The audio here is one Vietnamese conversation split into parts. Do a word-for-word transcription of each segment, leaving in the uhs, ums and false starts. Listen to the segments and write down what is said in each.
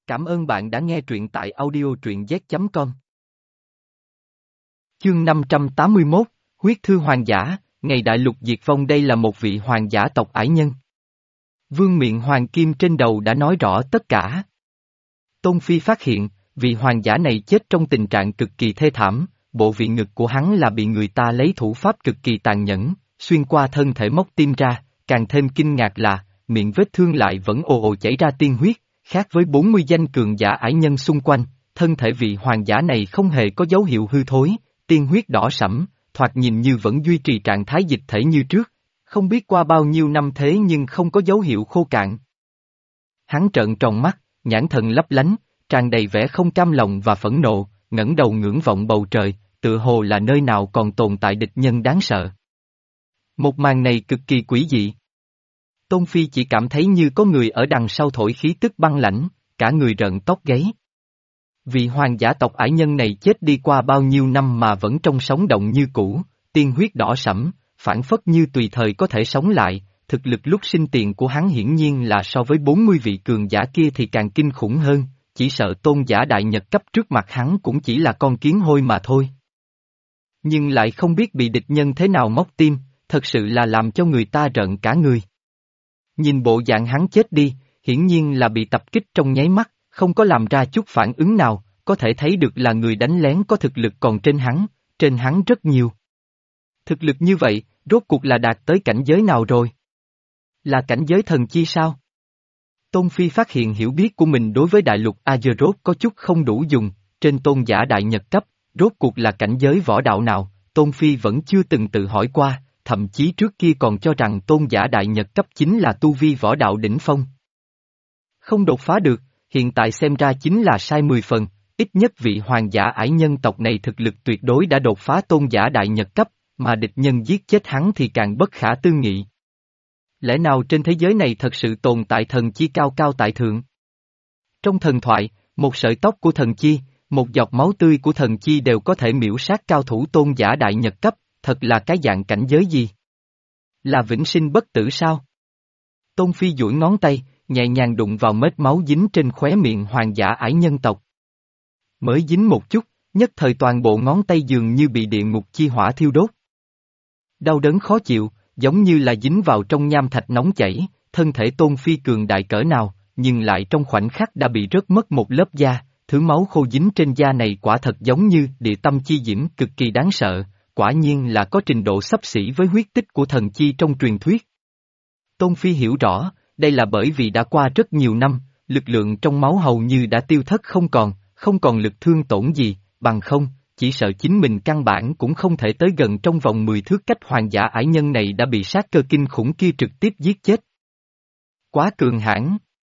Cảm ơn bạn đã nghe truyện tại audio truyện z chấm com. Chương năm trăm tám mươi mốt, Huyết Thư Hoàng Giả, ngày đại lục diệt vong. Đây là một vị hoàng giả tộc ải nhân. Vương miện hoàng kim trên đầu đã nói rõ tất cả. Tôn Phi phát hiện, vị hoàng giả này chết trong tình trạng cực kỳ thê thảm, bộ vị ngực của hắn là bị người ta lấy thủ pháp cực kỳ tàn nhẫn, xuyên qua thân thể móc tim ra, càng thêm kinh ngạc là, miệng vết thương lại vẫn ồ ồ chảy ra tiên huyết. Khác với bốn mươi danh cường giả ải nhân xung quanh, thân thể vị hoàng giả này không hề có dấu hiệu hư thối, tiên huyết đỏ sẫm, thoạt nhìn như vẫn duy trì trạng thái dịch thể như trước, không biết qua bao nhiêu năm thế nhưng không có dấu hiệu khô cạn. Hắn trợn tròn mắt, nhãn thần lấp lánh, tràn đầy vẻ không cam lòng và phẫn nộ, ngẩng đầu ngưỡng vọng bầu trời, tựa hồ là nơi nào còn tồn tại địch nhân đáng sợ. Một màn này cực kỳ quỷ dị. Tôn Phi chỉ cảm thấy như có người ở đằng sau thổi khí tức băng lãnh, cả người rợn tóc gáy. Vị hoàng giả tộc ải nhân này chết đi qua bao nhiêu năm mà vẫn trong sống động như cũ, tiên huyết đỏ sẫm, phảng phất như tùy thời có thể sống lại, thực lực lúc sinh tiền của hắn hiển nhiên là so với bốn mươi vị cường giả kia thì càng kinh khủng hơn, chỉ sợ tôn giả đại nhật cấp trước mặt hắn cũng chỉ là con kiến hôi mà thôi. Nhưng lại không biết bị địch nhân thế nào móc tim, thật sự là làm cho người ta rợn cả người. Nhìn bộ dạng hắn chết đi, hiển nhiên là bị tập kích trong nháy mắt, không có làm ra chút phản ứng nào, có thể thấy được là người đánh lén có thực lực còn trên hắn, trên hắn rất nhiều. Thực lực như vậy, rốt cuộc là đạt tới cảnh giới nào rồi? Là cảnh giới thần chi sao? Tôn Phi phát hiện hiểu biết của mình đối với đại lục Azeroth có chút không đủ dùng, trên tôn giả đại nhật cấp, rốt cuộc là cảnh giới võ đạo nào, Tôn Phi vẫn chưa từng tự hỏi qua. Thậm chí trước kia còn cho rằng tôn giả đại nhật cấp chính là tu vi võ đạo đỉnh phong. Không đột phá được, hiện tại xem ra chính là sai mười phần, ít nhất vị hoàng giả ải nhân tộc này thực lực tuyệt đối đã đột phá tôn giả đại nhật cấp, mà địch nhân giết chết hắn thì càng bất khả tư nghị. Lẽ nào trên thế giới này thật sự tồn tại thần chi cao cao tại thượng? Trong thần thoại, một sợi tóc của thần chi, một giọt máu tươi của thần chi đều có thể miễu sát cao thủ tôn giả đại nhật cấp. Thật là cái dạng cảnh giới gì? Là vĩnh sinh bất tử sao? Tôn Phi duỗi ngón tay, nhẹ nhàng đụng vào mết máu dính trên khóe miệng hoàng giả ải nhân tộc. Mới dính một chút, nhất thời toàn bộ ngón tay dường như bị địa ngục chi hỏa thiêu đốt. Đau đớn khó chịu, giống như là dính vào trong nham thạch nóng chảy, thân thể Tôn Phi cường đại cỡ nào, nhưng lại trong khoảnh khắc đã bị rớt mất một lớp da, thứ máu khô dính trên da này quả thật giống như địa tâm chi diễm cực kỳ đáng sợ. Quả nhiên là có trình độ xấp xỉ với huyết tích của thần chi trong truyền thuyết. Tôn Phi hiểu rõ, đây là bởi vì đã qua rất nhiều năm, lực lượng trong máu hầu như đã tiêu thất không còn, không còn lực thương tổn gì, bằng không, chỉ sợ chính mình căn bản cũng không thể tới gần trong vòng mười thước cách hoàng giả ải nhân này đã bị sát cơ kinh khủng kia trực tiếp giết chết. Quá cường hãn.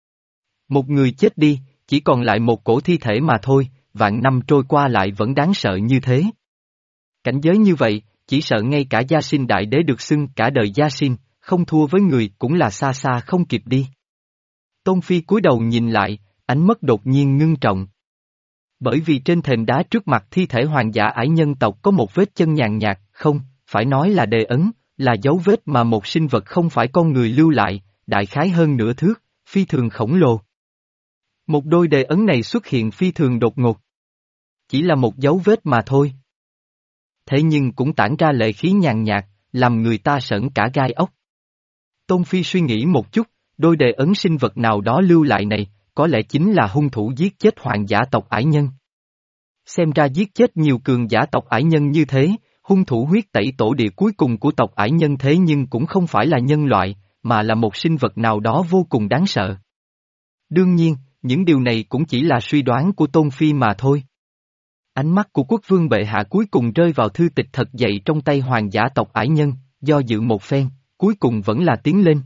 Một người chết đi, chỉ còn lại một cổ thi thể mà thôi, vạn năm trôi qua lại vẫn đáng sợ như thế. Cảnh giới như vậy, chỉ sợ ngay cả Gia Sinh Đại Đế được xưng cả đời Gia Sinh, không thua với người cũng là xa xa không kịp đi. Tôn Phi cúi đầu nhìn lại, ánh mắt đột nhiên ngưng trọng. Bởi vì trên thềm đá trước mặt thi thể hoàng giả ải nhân tộc có một vết chân nhàn nhạt, không, phải nói là đề ấn, là dấu vết mà một sinh vật không phải con người lưu lại, đại khái hơn nửa thước, phi thường khổng lồ. Một đôi đề ấn này xuất hiện phi thường đột ngột. Chỉ là một dấu vết mà thôi. Thế nhưng cũng tản ra lệ khí nhàn nhạt, làm người ta sởn cả gai ốc. Tôn Phi suy nghĩ một chút, đôi đề ấn sinh vật nào đó lưu lại này, có lẽ chính là hung thủ giết chết hoàng giả tộc ải nhân. Xem ra giết chết nhiều cường giả tộc ải nhân như thế, hung thủ huyết tẩy tổ địa cuối cùng của tộc ải nhân thế nhưng cũng không phải là nhân loại, mà là một sinh vật nào đó vô cùng đáng sợ. Đương nhiên, những điều này cũng chỉ là suy đoán của Tôn Phi mà thôi. Ánh mắt của quốc vương bệ hạ cuối cùng rơi vào thư tịch thật dày trong tay hoàng giả tộc ải nhân, do dự một phen, cuối cùng vẫn là tiến lên.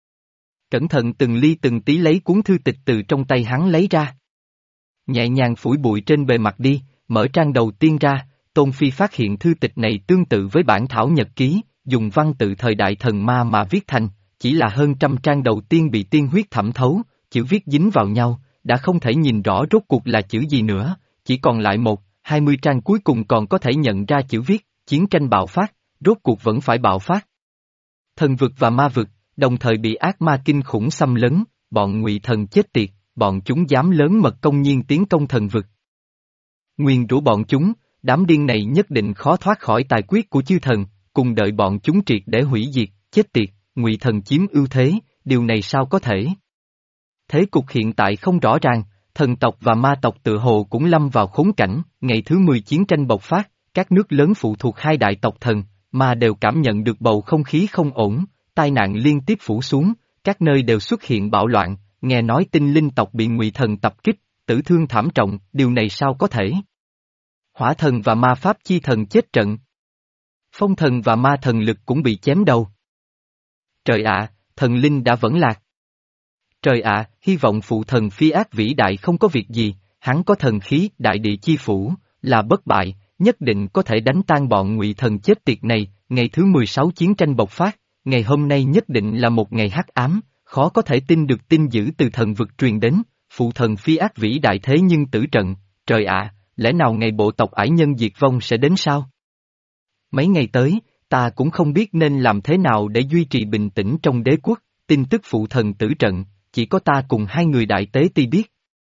Cẩn thận từng ly từng tí lấy cuốn thư tịch từ trong tay hắn lấy ra. Nhẹ nhàng phủi bụi trên bề mặt đi, mở trang đầu tiên ra, Tôn Phi phát hiện thư tịch này tương tự với bản thảo nhật ký, dùng văn tự thời đại thần ma mà viết thành, chỉ là hơn trăm trang đầu tiên bị tiên huyết thẩm thấu, chữ viết dính vào nhau, đã không thể nhìn rõ rốt cuộc là chữ gì nữa, chỉ còn lại một. Hai mươi trang cuối cùng còn có thể nhận ra chữ viết, chiến tranh bạo phát, rốt cuộc vẫn phải bạo phát. Thần vực và ma vực, đồng thời bị ác ma kinh khủng xâm lấn, bọn ngụy thần chết tiệt, bọn chúng dám lớn mật công nhiên tiến công thần vực. Nguyền rủa bọn chúng, đám điên này nhất định khó thoát khỏi tài quyết của chư thần, cùng đợi bọn chúng triệt để hủy diệt, chết tiệt, Ngụy Thần chiếm ưu thế, điều này sao có thể? Thế cục hiện tại không rõ ràng, thần tộc và ma tộc tự hồ cũng lâm vào khốn cảnh, ngày thứ mười chiến tranh bộc phát, các nước lớn phụ thuộc hai đại tộc thần, mà đều cảm nhận được bầu không khí không ổn, tai nạn liên tiếp phủ xuống, các nơi đều xuất hiện bạo loạn, nghe nói tinh linh tộc bị Ngụy Thần tập kích, tử thương thảm trọng, điều này sao có thể? Hỏa thần và ma pháp chi thần chết trận. Phong thần và ma thần lực cũng bị chém đầu. Trời ạ, thần linh đã vẫn lạc. Trời ạ, hy vọng phụ thần phi ác vĩ đại không có việc gì, hắn có thần khí đại địa chi phủ, là bất bại, nhất định có thể đánh tan bọn Ngụy Thần chết tiệt này. Ngày thứ mười sáu chiến tranh bộc phát, ngày hôm nay nhất định là một ngày hắc ám, khó có thể tin được tin dữ từ thần vực truyền đến, phụ thần phi ác vĩ đại thế nhưng tử trận, trời ạ, lẽ nào ngày bộ tộc ải nhân diệt vong sẽ đến sao? Mấy ngày tới, ta cũng không biết nên làm thế nào để duy trì bình tĩnh trong đế quốc, tin tức phụ thần tử trận, chỉ có ta cùng hai người đại tế ti biết.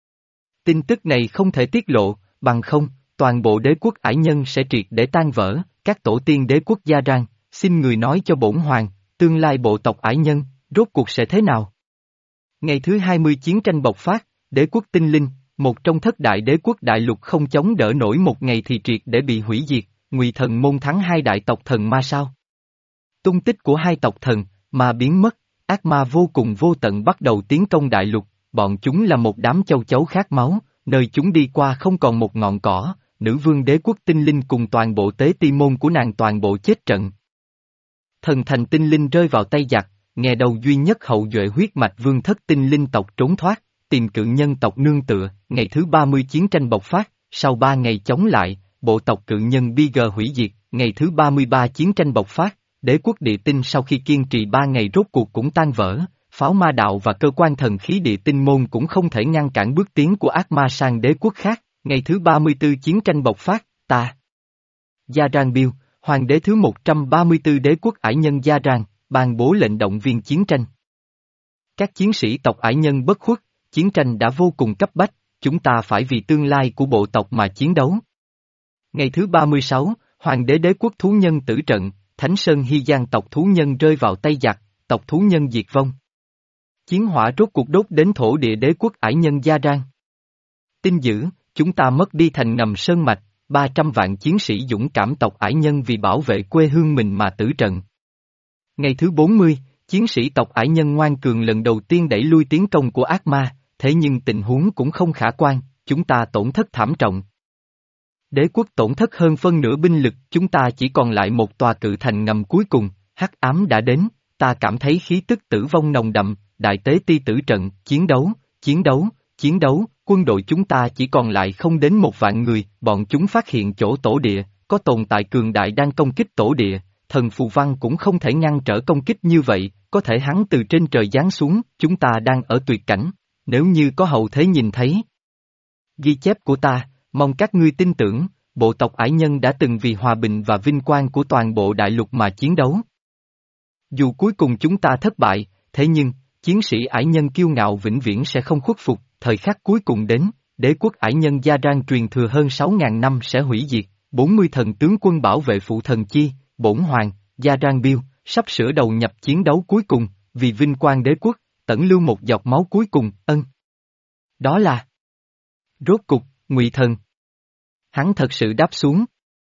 Tin tức này không thể tiết lộ, bằng không, toàn bộ đế quốc ải nhân sẽ triệt để tan vỡ, các tổ tiên đế quốc Gia Rang, xin người nói cho bổn hoàng, tương lai bộ tộc ải nhân, rốt cuộc sẽ thế nào? Ngày thứ hai mươi chiến tranh bộc phát, đế quốc tinh linh, một trong thất đại đế quốc đại lục không chống đỡ nổi một ngày thì triệt để bị hủy diệt, Ngụy Thần môn thắng hai đại tộc thần ma sao? Tung tích của hai tộc thần, ma biến mất, ác ma vô cùng vô tận bắt đầu tiến công đại lục, bọn chúng là một đám châu chấu khát máu, nơi chúng đi qua không còn một ngọn cỏ, nữ vương đế quốc tinh linh cùng toàn bộ tế ti môn của nàng toàn bộ chết trận. Thần thành tinh linh rơi vào tay giặc, nghe đầu duy nhất hậu duệ huyết mạch vương thất tinh linh tộc trốn thoát, tìm cự nhân tộc nương tựa, ngày thứ ba mươi chiến tranh bộc phát, sau ba ngày chống lại, bộ tộc cự nhân Big hủy diệt, ngày thứ ba mươi ba chiến tranh bộc phát, đế quốc địa tinh sau khi kiên trì ba ngày rốt cuộc cũng tan vỡ, pháo ma đạo và cơ quan thần khí địa tinh môn cũng không thể ngăn cản bước tiến của ác ma sang đế quốc khác, ngày thứ ba mươi tư chiến tranh bộc phát, ta. Gia Rang Biêu, hoàng đế thứ một trăm ba mươi tư đế quốc ải nhân Gia Rang, ban bố lệnh động viên chiến tranh. Các chiến sĩ tộc ải nhân bất khuất, chiến tranh đã vô cùng cấp bách, chúng ta phải vì tương lai của bộ tộc mà chiến đấu. Ngày thứ ba mươi sáu, hoàng đế đế quốc thú nhân tử trận, Thánh Sơn Hy Giang tộc thú nhân rơi vào tay giặc, tộc thú nhân diệt vong. Chiến hỏa rốt cuộc đốt đến thổ địa đế quốc ải nhân Gia Rang. Tin dữ, chúng ta mất đi thành ngầm sơn mạch, ba trăm vạn chiến sĩ dũng cảm tộc ải nhân vì bảo vệ quê hương mình mà tử trận. Ngày thứ bốn mươi, chiến sĩ tộc ải nhân ngoan cường lần đầu tiên đẩy lui tiến công của ác ma, thế nhưng tình huống cũng không khả quan, chúng ta tổn thất thảm trọng. Đế quốc tổn thất hơn phân nửa binh lực, chúng ta chỉ còn lại một tòa cự thành ngầm cuối cùng, hắc ám đã đến, ta cảm thấy khí tức tử vong nồng đậm, đại tế ti tử trận, chiến đấu, chiến đấu, chiến đấu, quân đội chúng ta chỉ còn lại không đến một vạn người, bọn chúng phát hiện chỗ tổ địa, có tồn tại cường đại đang công kích tổ địa, thần phù văn cũng không thể ngăn trở công kích như vậy, có thể hắn từ trên trời giáng xuống, chúng ta đang ở tuyệt cảnh, nếu như có hậu thế nhìn thấy. Ghi chép của ta, mong các ngươi tin tưởng, bộ tộc ải nhân đã từng vì hòa bình và vinh quang của toàn bộ đại lục mà chiến đấu. Dù cuối cùng chúng ta thất bại, thế nhưng, chiến sĩ ải nhân kiêu ngạo vĩnh viễn sẽ không khuất phục, thời khắc cuối cùng đến, đế quốc ải nhân Gia Rang truyền thừa hơn sáu ngàn năm sẽ hủy diệt, bốn mươi thần tướng quân bảo vệ phụ thần chi, bổn hoàng, Gia Rang Biêu, sắp sửa đầu nhập chiến đấu cuối cùng, vì vinh quang đế quốc, tẩn lưu một giọt máu cuối cùng, ân. Đó là rốt cục, Ngụy Thần. Hắn thật sự đáp xuống.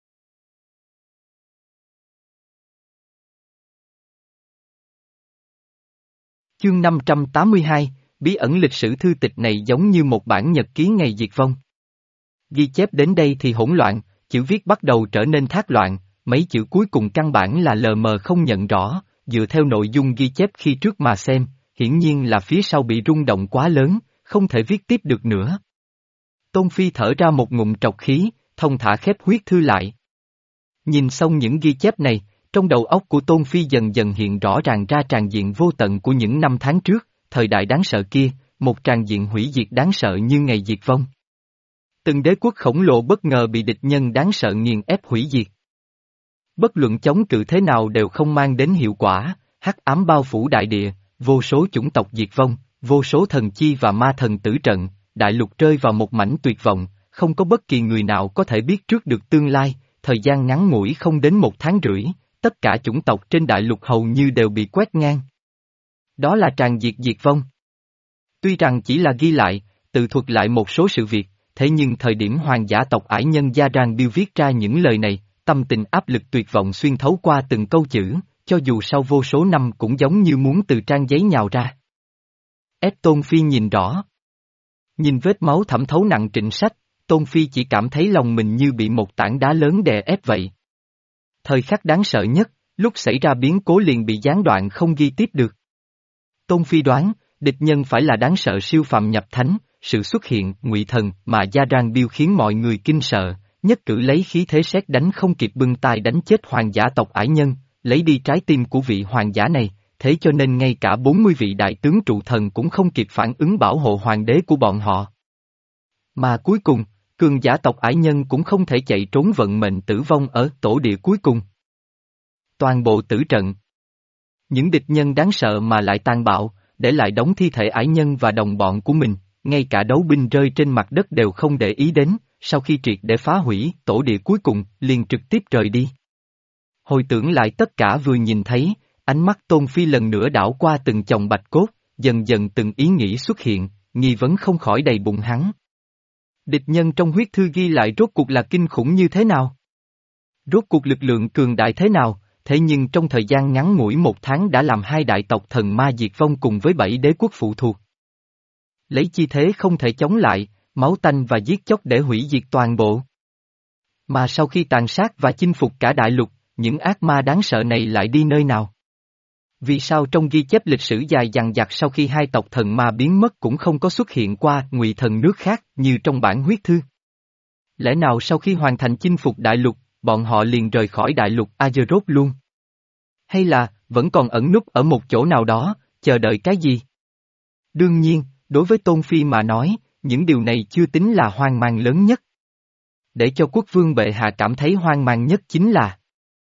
Chương năm trăm tám mươi hai, bí ẩn lịch sử thư tịch này giống như một bản nhật ký ngày diệt vong. Ghi chép đến đây thì hỗn loạn, chữ viết bắt đầu trở nên thác loạn, mấy chữ cuối cùng căn bản là lờ mờ không nhận rõ, dựa theo nội dung ghi chép khi trước mà xem, hiển nhiên là phía sau bị rung động quá lớn, không thể viết tiếp được nữa. Tôn Phi thở ra một ngụm trọc khí, thông thả khép huyết thư lại. Nhìn xong những ghi chép này, trong đầu óc của Tôn Phi dần dần hiện rõ ràng ra tràn diện vô tận của những năm tháng trước, thời đại đáng sợ kia, một tràn diện hủy diệt đáng sợ như ngày diệt vong. Từng đế quốc khổng lồ bất ngờ bị địch nhân đáng sợ nghiền ép hủy diệt. Bất luận chống cự thế nào đều không mang đến hiệu quả, hắc ám bao phủ đại địa, vô số chủng tộc diệt vong, vô số thần chi và ma thần tử trận, đại lục rơi vào một mảnh tuyệt vọng, không có bất kỳ người nào có thể biết trước được tương lai, thời gian ngắn ngủi không đến một tháng rưỡi, tất cả chủng tộc trên đại lục hầu như đều bị quét ngang. Đó là tràn diệt diệt vong. Tuy rằng chỉ là ghi lại, tự thuật lại một số sự việc, thế nhưng thời điểm hoàng giả tộc ải nhân Gia Rang Biêu viết ra những lời này, tâm tình áp lực tuyệt vọng xuyên thấu qua từng câu chữ, cho dù sau vô số năm cũng giống như muốn từ trang giấy nhào ra. Ép Tôn Phi nhìn rõ. Nhìn vết máu thẩm thấu nặng trịnh sách, Tôn Phi chỉ cảm thấy lòng mình như bị một tảng đá lớn đè ép vậy. Thời khắc đáng sợ nhất, lúc xảy ra biến cố liền bị gián đoạn không ghi tiếp được. Tôn Phi đoán, địch nhân phải là đáng sợ siêu phàm nhập thánh, sự xuất hiện ngụy thần mà Gia Rang Biêu khiến mọi người kinh sợ, nhất cử lấy khí thế sét đánh không kịp bưng tay đánh chết hoàng giả tộc ải nhân, lấy đi trái tim của vị hoàng giả này, thế cho nên ngay cả bốn mươi vị đại tướng trụ thần cũng không kịp phản ứng bảo hộ hoàng đế của bọn họ. Mà cuối cùng, cường giả tộc ải nhân cũng không thể chạy trốn vận mệnh tử vong ở tổ địa cuối cùng. Toàn bộ tử trận. Những địch nhân đáng sợ mà lại tàn bạo, để lại đống thi thể ải nhân và đồng bọn của mình, ngay cả đấu binh rơi trên mặt đất đều không để ý đến, sau khi triệt để phá hủy tổ địa cuối cùng, liền trực tiếp rời đi. Hồi tưởng lại tất cả vừa nhìn thấy, ánh mắt Tôn Phi lần nữa đảo qua từng chồng bạch cốt, dần dần từng ý nghĩ xuất hiện, nghi vấn không khỏi đầy bụng hắn. Địch nhân trong huyết thư ghi lại rốt cuộc là kinh khủng như thế nào? Rốt cuộc lực lượng cường đại thế nào, thế nhưng trong thời gian ngắn ngủi một tháng đã làm hai đại tộc thần ma diệt vong cùng với bảy đế quốc phụ thuộc. Lấy chi thế không thể chống lại, máu tanh và giết chóc để hủy diệt toàn bộ. Mà sau khi tàn sát và chinh phục cả đại lục, những ác ma đáng sợ này lại đi nơi nào? Vì sao trong ghi chép lịch sử dài dằng dặc sau khi hai tộc thần ma biến mất cũng không có xuất hiện qua ngụy thần nước khác như trong bản huyết thư? Lẽ nào sau khi hoàn thành chinh phục đại lục, bọn họ liền rời khỏi đại lục Azeroth luôn? Hay là, vẫn còn ẩn núp ở một chỗ nào đó, chờ đợi cái gì? Đương nhiên, đối với Tôn Phi mà nói, những điều này chưa tính là hoang mang lớn nhất. Để cho quốc vương bệ hạ cảm thấy hoang mang nhất chính là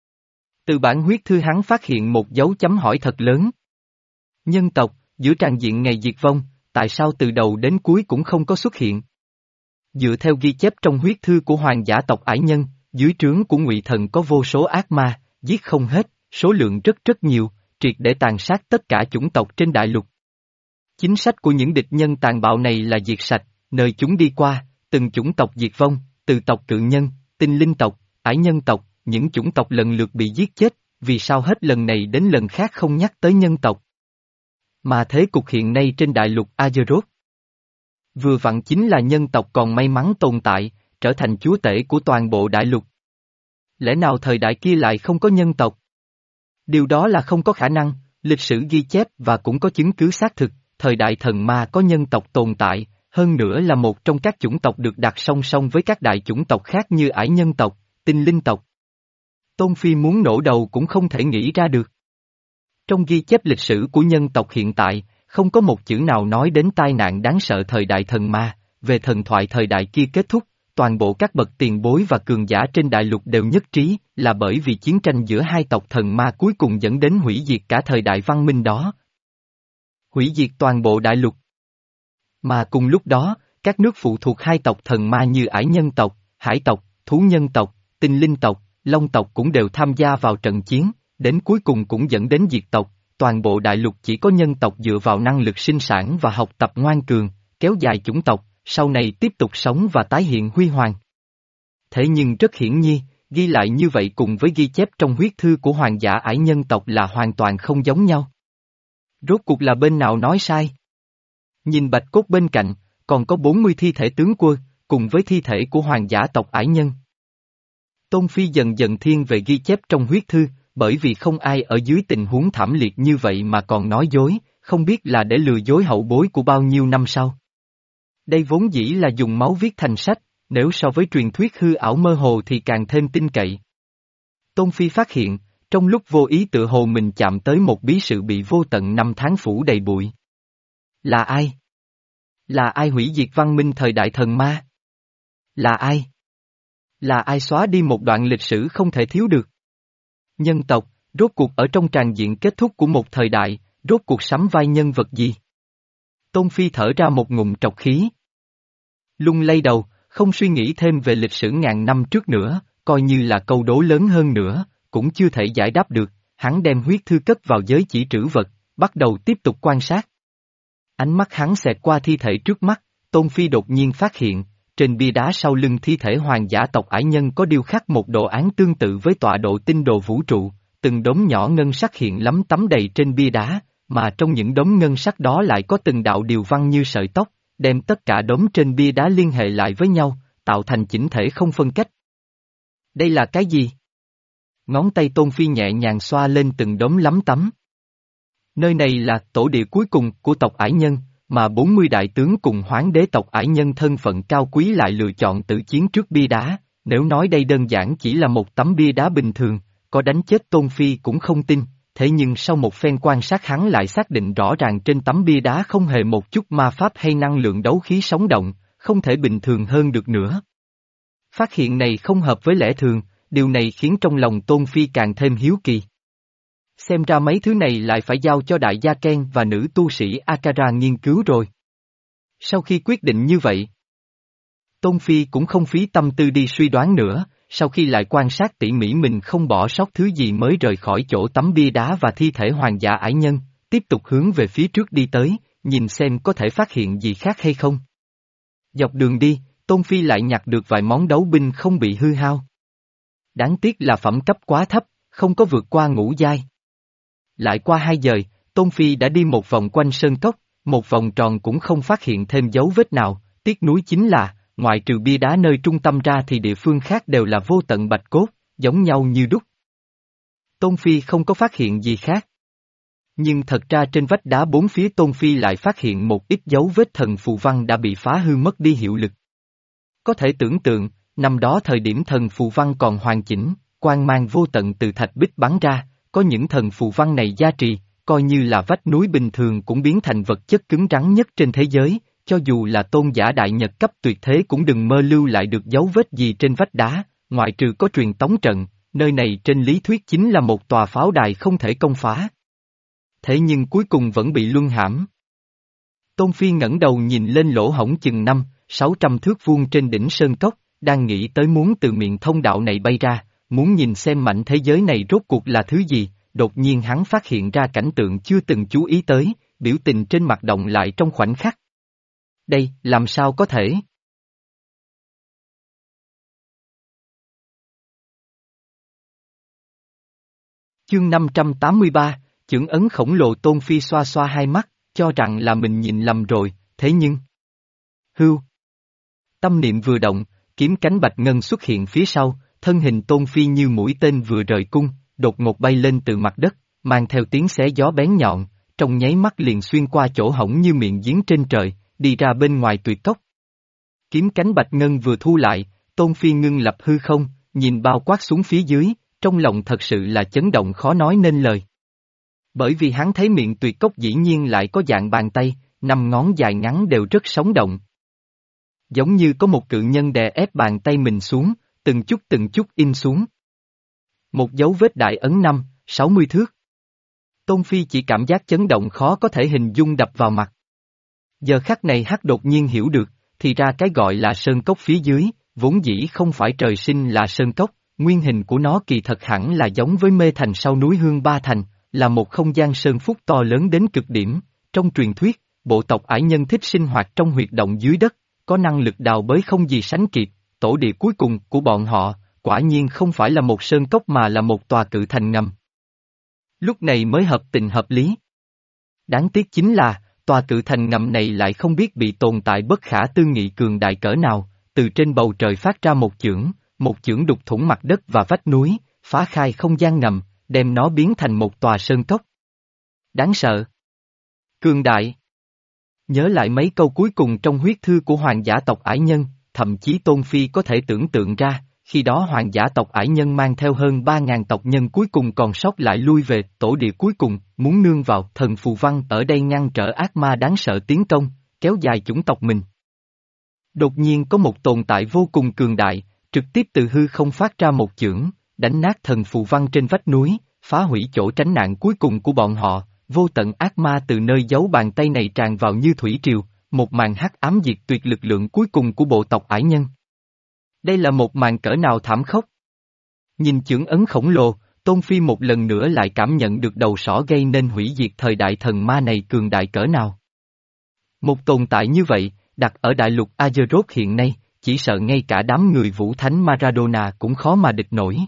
từ bản huyết thư hắn phát hiện một dấu chấm hỏi thật lớn. Nhân tộc, giữa tràn diện ngày diệt vong, tại sao từ đầu đến cuối cũng không có xuất hiện? Dựa theo ghi chép trong huyết thư của hoàng giả tộc ải nhân, dưới trướng của ngụy thần có vô số ác ma, giết không hết, số lượng rất rất nhiều, triệt để tàn sát tất cả chủng tộc trên đại lục. Chính sách của những địch nhân tàn bạo này là diệt sạch, nơi chúng đi qua, từng chủng tộc diệt vong, từ tộc cự nhân, tinh linh tộc, ải nhân tộc, những chủng tộc lần lượt bị giết chết, vì sao hết lần này đến lần khác không nhắc tới nhân tộc? Mà thế cục hiện nay trên đại lục Azeroth vừa vặn chính là nhân tộc còn may mắn tồn tại, trở thành chúa tể của toàn bộ đại lục. Lẽ nào thời đại kia lại không có nhân tộc? Điều đó là không có khả năng, lịch sử ghi chép và cũng có chứng cứ xác thực, thời đại thần ma có nhân tộc tồn tại, hơn nữa là một trong các chủng tộc được đặt song song với các đại chủng tộc khác như ải nhân tộc, tinh linh tộc. Tôn Phi muốn nổ đầu cũng không thể nghĩ ra được. Trong ghi chép lịch sử của nhân tộc hiện tại, không có một chữ nào nói đến tai nạn đáng sợ thời đại thần ma, về thần thoại thời đại kia kết thúc, toàn bộ các bậc tiền bối và cường giả trên đại lục đều nhất trí, là bởi vì chiến tranh giữa hai tộc thần ma cuối cùng dẫn đến hủy diệt cả thời đại văn minh đó. Hủy diệt toàn bộ đại lục. Mà cùng lúc đó, các nước phụ thuộc hai tộc thần ma như ải nhân tộc, hải tộc, thú nhân tộc, tinh linh tộc, long tộc cũng đều tham gia vào trận chiến, đến cuối cùng cũng dẫn đến diệt tộc, toàn bộ đại lục chỉ có nhân tộc dựa vào năng lực sinh sản và học tập ngoan cường, kéo dài chủng tộc, sau này tiếp tục sống và tái hiện huy hoàng. Thế nhưng rất hiển nhiên, ghi lại như vậy cùng với ghi chép trong huyết thư của hoàng giả ải nhân tộc là hoàn toàn không giống nhau. Rốt cuộc là bên nào nói sai? Nhìn bạch cốt bên cạnh, còn có bốn mươi thi thể tướng quân, cùng với thi thể của hoàng giả tộc ải nhân. Tôn Phi dần dần thiên về ghi chép trong huyết thư, bởi vì không ai ở dưới tình huống thảm liệt như vậy mà còn nói dối, không biết là để lừa dối hậu bối của bao nhiêu năm sau. Đây vốn dĩ là dùng máu viết thành sách, nếu so với truyền thuyết hư ảo mơ hồ thì càng thêm tin cậy. Tôn Phi phát hiện, trong lúc vô ý tự hồ mình chạm tới một bí sự bị vô tận năm tháng phủ đầy bụi. Là ai? Là ai hủy diệt văn minh thời đại thần ma? Là ai? Là ai xóa đi một đoạn lịch sử không thể thiếu được? Nhân tộc, rốt cuộc ở trong tràn diện kết thúc của một thời đại, rốt cuộc sắm vai nhân vật gì? Tôn Phi thở ra một ngụm trọc khí. Lung lay đầu, không suy nghĩ thêm về lịch sử ngàn năm trước nữa, coi như là câu đố lớn hơn nữa, cũng chưa thể giải đáp được, hắn đem huyết thư cất vào giới chỉ trữ vật, bắt đầu tiếp tục quan sát. Ánh mắt hắn xẹt qua thi thể trước mắt, Tôn Phi đột nhiên phát hiện, trên bia đá sau lưng thi thể hoàng giả tộc ải nhân có điêu khắc một đồ án tương tự với tọa độ tinh đồ vũ trụ, từng đống nhỏ ngân sắc hiện lắm tấm đầy trên bia đá, mà trong những đống ngân sắc đó lại có từng đạo điều văn như sợi tóc, đem tất cả đống trên bia đá liên hệ lại với nhau, tạo thành chỉnh thể không phân cách. Đây là cái gì? Ngón tay Tôn Phi nhẹ nhàng xoa lên từng đống lắm tấm. Nơi này là tổ địa cuối cùng của tộc ải nhân, mà bốn mươi đại tướng cùng hoán đế tộc ải nhân thân phận cao quý lại lựa chọn tự chiến trước bia đá, nếu nói đây đơn giản chỉ là một tấm bia đá bình thường, có đánh chết Tôn Phi cũng không tin, thế nhưng sau một phen quan sát hắn lại xác định rõ ràng trên tấm bia đá không hề một chút ma pháp hay năng lượng đấu khí sống động, không thể bình thường hơn được nữa. Phát hiện này không hợp với lẽ thường, điều này khiến trong lòng Tôn Phi càng thêm hiếu kỳ. Xem ra mấy thứ này lại phải giao cho đại gia Ken và nữ tu sĩ Akara nghiên cứu rồi. Sau khi quyết định như vậy, Tôn Phi cũng không phí tâm tư đi suy đoán nữa, sau khi lại quan sát tỉ mỉ mình không bỏ sót thứ gì mới rời khỏi chỗ tấm bia đá và thi thể hoàng giả ải nhân, tiếp tục hướng về phía trước đi tới, nhìn xem có thể phát hiện gì khác hay không. Dọc đường đi, Tôn Phi lại nhặt được vài món đấu binh không bị hư hao. Đáng tiếc là phẩm cấp quá thấp, không có vượt qua ngũ giai. Lại qua hai giờ, Tôn Phi đã đi một vòng quanh sơn cốc, một vòng tròn cũng không phát hiện thêm dấu vết nào, tiếc nuối chính là, ngoại trừ bia đá nơi trung tâm ra thì địa phương khác đều là vô tận bạch cốt, giống nhau như đúc. Tôn Phi không có phát hiện gì khác. Nhưng thật ra trên vách đá bốn phía Tôn Phi lại phát hiện một ít dấu vết thần phù văn đã bị phá hư mất đi hiệu lực. Có thể tưởng tượng, năm đó thời điểm thần phù văn còn hoàn chỉnh, quang mang vô tận từ thạch bích bắn ra, có những thần phù văn này gia trì, coi như là vách núi bình thường cũng biến thành vật chất cứng rắn nhất trên thế giới, cho dù là tôn giả đại nhật cấp tuyệt thế cũng đừng mơ lưu lại được dấu vết gì trên vách đá, ngoại trừ có truyền tống trận, nơi này trên lý thuyết chính là một tòa pháo đài không thể công phá. Thế nhưng cuối cùng vẫn bị luân hãm. Tôn Phi ngẩng đầu nhìn lên lỗ hổng chừng năm, sáu trăm thước vuông trên đỉnh sơn cốc, đang nghĩ tới muốn từ miệng thông đạo này bay ra, muốn nhìn xem mảnh thế giới này rốt cuộc là thứ gì, đột nhiên hắn phát hiện ra cảnh tượng chưa từng chú ý tới, biểu tình trên mặt động lại trong khoảnh khắc. Đây, làm sao có thể? Chương năm trăm tám mươi ba, chưởng ấn khổng lồ. Tôn Phi xoa xoa hai mắt, cho rằng là mình nhìn lầm rồi, thế nhưng... Hưu! Tâm niệm vừa động, kiếm cánh bạch ngân xuất hiện phía sau, thân hình Tôn Phi như mũi tên vừa rời cung, đột ngột bay lên từ mặt đất, mang theo tiếng xé gió bén nhọn, trong nháy mắt liền xuyên qua chỗ hổng như miệng giếng trên trời, đi ra bên ngoài tuyệt cốc. Kiếm cánh bạch ngân vừa thu lại, Tôn Phi ngưng lập hư không, nhìn bao quát xuống phía dưới, trong lòng thật sự là chấn động khó nói nên lời. Bởi vì hắn thấy miệng tuyệt cốc dĩ nhiên lại có dạng bàn tay, năm ngón dài ngắn đều rất sống động. Giống như có một cự nhân đè ép bàn tay mình xuống, từng chút từng chút in xuống. Một dấu vết đại ấn năm, sáu mươi thước. Tôn Phi chỉ cảm giác chấn động khó có thể hình dung đập vào mặt. Giờ khắc này hắn đột nhiên hiểu được, thì ra cái gọi là sơn cốc phía dưới, vốn dĩ không phải trời sinh là sơn cốc, nguyên hình của nó kỳ thật hẳn là giống với mê thành sau núi Hương Ba Thành, là một không gian sơn phúc to lớn đến cực điểm. Trong truyền thuyết, bộ tộc ải nhân thích sinh hoạt trong huyệt động dưới đất, có năng lực đào bới không gì sánh kịp, tổ địa cuối cùng của bọn họ, quả nhiên không phải là một sơn cốc mà là một tòa cự thành ngầm. Lúc này mới hợp tình hợp lý. Đáng tiếc chính là, tòa cự thành ngầm này lại không biết bị tồn tại bất khả tư nghị cường đại cỡ nào, từ trên bầu trời phát ra một chưởng, một chưởng đục thủng mặt đất và vách núi, phá khai không gian ngầm, đem nó biến thành một tòa sơn cốc. Đáng sợ. Cường đại. Nhớ lại mấy câu cuối cùng trong huyết thư của hoàng giả tộc ải nhân, thậm chí Tôn Phi có thể tưởng tượng ra, khi đó hoàng giả tộc ải nhân mang theo hơn ba ngàn tộc nhân cuối cùng còn sót lại lui về tổ địa cuối cùng, muốn nương vào thần phù văn ở đây ngăn trở ác ma đáng sợ tiến công, kéo dài chủng tộc mình. Đột nhiên có một tồn tại vô cùng cường đại, trực tiếp từ hư không phát ra một chưởng, đánh nát thần phù văn trên vách núi, phá hủy chỗ tránh nạn cuối cùng của bọn họ, vô tận ác ma từ nơi giấu bàn tay này tràn vào như thủy triều, một màn hắc ám diệt tuyệt lực lượng cuối cùng của bộ tộc ải nhân. Đây là một màn cỡ nào thảm khốc. Nhìn chưởng ấn khổng lồ, Tôn Phi một lần nữa lại cảm nhận được đầu sỏ gây nên hủy diệt thời đại thần ma này cường đại cỡ nào. Một tồn tại như vậy, đặt ở đại lục Azeroth hiện nay, chỉ sợ ngay cả đám người vũ thánh Maradona cũng khó mà địch nổi.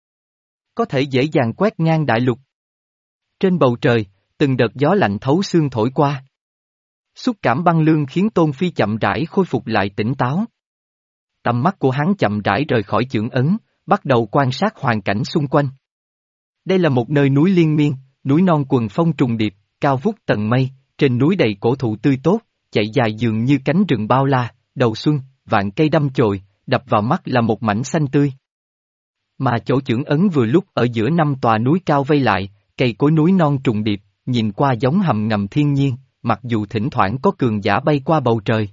Có thể dễ dàng quét ngang đại lục. Trên bầu trời, từng đợt gió lạnh thấu xương thổi qua. Xúc cảm băng lương khiến Tôn Phi chậm rãi khôi phục lại tỉnh táo. Tầm mắt của hắn chậm rãi rời khỏi chưởng ấn, bắt đầu quan sát hoàn cảnh xung quanh. Đây là một nơi núi liên miên, núi non quần phong trùng điệp, cao vút tầng mây, trên núi đầy cổ thụ tươi tốt, chạy dài dường như cánh rừng bao la, đầu xuân, vạn cây đâm chồi, đập vào mắt là một mảnh xanh tươi. Mà chỗ chưởng ấn vừa lúc ở giữa năm tòa núi cao vây lại, cây cối núi non trùng điệp, nhìn qua giống hầm ngầm thiên nhiên, mặc dù thỉnh thoảng có cường giả bay qua bầu trời.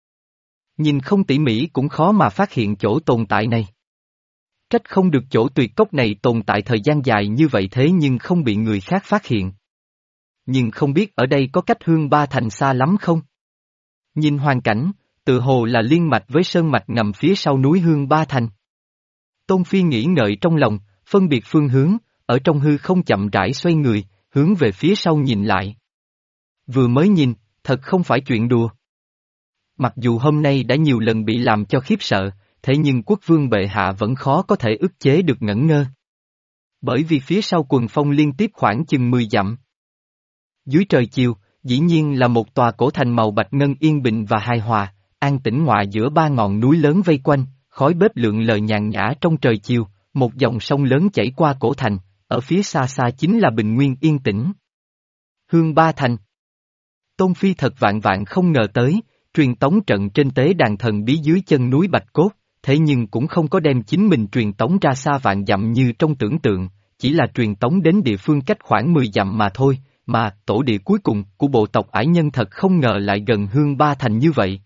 Nhìn không tỉ mỉ cũng khó mà phát hiện chỗ tồn tại này. Trách không được chỗ tuyệt cốc này tồn tại thời gian dài như vậy thế nhưng không bị người khác phát hiện. Nhưng không biết ở đây có cách Hương Ba Thành xa lắm không? Nhìn hoàn cảnh, tự hồ là liên mạch với sơn mạch ngầm phía sau núi Hương Ba Thành. Tôn Phi nghĩ ngợi trong lòng, phân biệt phương hướng, ở trong hư không chậm rãi xoay người, hướng về phía sau nhìn lại. Vừa mới nhìn, thật không phải chuyện đùa. Mặc dù hôm nay đã nhiều lần bị làm cho khiếp sợ, thế nhưng quốc vương bệ hạ vẫn khó có thể ức chế được ngẩn ngơ. Bởi vì phía sau quần phong liên tiếp khoảng chừng mười dặm. Dưới trời chiều, dĩ nhiên là một tòa cổ thành màu bạch ngân yên bình và hài hòa, an tĩnh ngoạ giữa ba ngọn núi lớn vây quanh, khói bếp lượn lờ nhàn nhã trong trời chiều, một dòng sông lớn chảy qua cổ thành, ở phía xa xa chính là bình nguyên yên tĩnh. Hương Ba Thành. Tôn Phi thật vạn vạn không ngờ tới, truyền tống trận trên tế đàn thần bí dưới chân núi Bạch Cốt, thế nhưng cũng không có đem chính mình truyền tống ra xa vạn dặm như trong tưởng tượng, chỉ là truyền tống đến địa phương cách khoảng mười dặm mà thôi, mà tổ địa cuối cùng của bộ tộc ải nhân thật không ngờ lại gần Hương Ba Thành như vậy.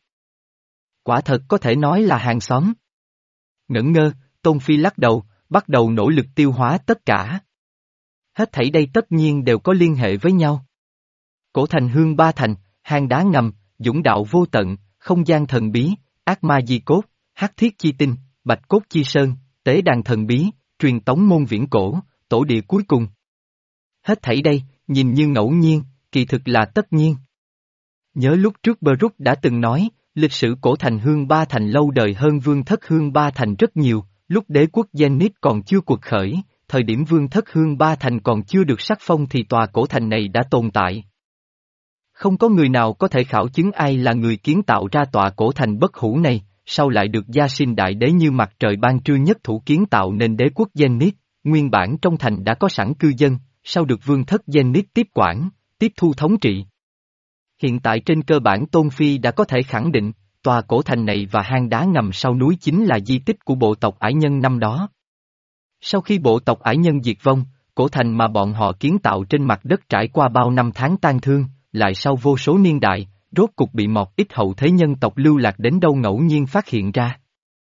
Quả thật có thể nói là hàng xóm. Ngẩn ngơ, Tôn Phi lắc đầu, bắt đầu nỗ lực tiêu hóa tất cả. Hết thảy đây tất nhiên đều có liên hệ với nhau. Cổ thành Hương Ba Thành, hang đá ngầm, dũng đạo vô tận, không gian thần bí, ác ma di cốt, hắc thiết chi tinh, bạch cốt chi sơn, tế đàn thần bí, truyền tống môn viễn cổ, tổ địa cuối cùng. Hết thảy đây, nhìn như ngẫu nhiên, kỳ thực là tất nhiên. Nhớ lúc trước Brook đã từng nói, lịch sử cổ thành Hương Ba Thành lâu đời hơn vương thất Hương Ba Thành rất nhiều, lúc đế quốc Zenith còn chưa cuộc khởi, thời điểm vương thất Hương Ba Thành còn chưa được sắc phong thì tòa cổ thành này đã tồn tại. Không có người nào có thể khảo chứng ai là người kiến tạo ra tòa cổ thành bất hủ này, sau lại được gia sinh đại đế như mặt trời ban trưa nhất thủ kiến tạo nên đế quốc Zenith, nguyên bản trong thành đã có sẵn cư dân, sau được vương thất Zenith tiếp quản, tiếp thu thống trị. Hiện tại trên cơ bản Tôn Phi đã có thể khẳng định, tòa cổ thành này và hang đá ngầm sau núi chính là di tích của bộ tộc ải nhân năm đó. Sau khi bộ tộc ải nhân diệt vong, cổ thành mà bọn họ kiến tạo trên mặt đất trải qua bao năm tháng tang thương, lại sau vô số niên đại, rốt cục bị một ít hậu thế nhân tộc lưu lạc đến đâu ngẫu nhiên phát hiện ra.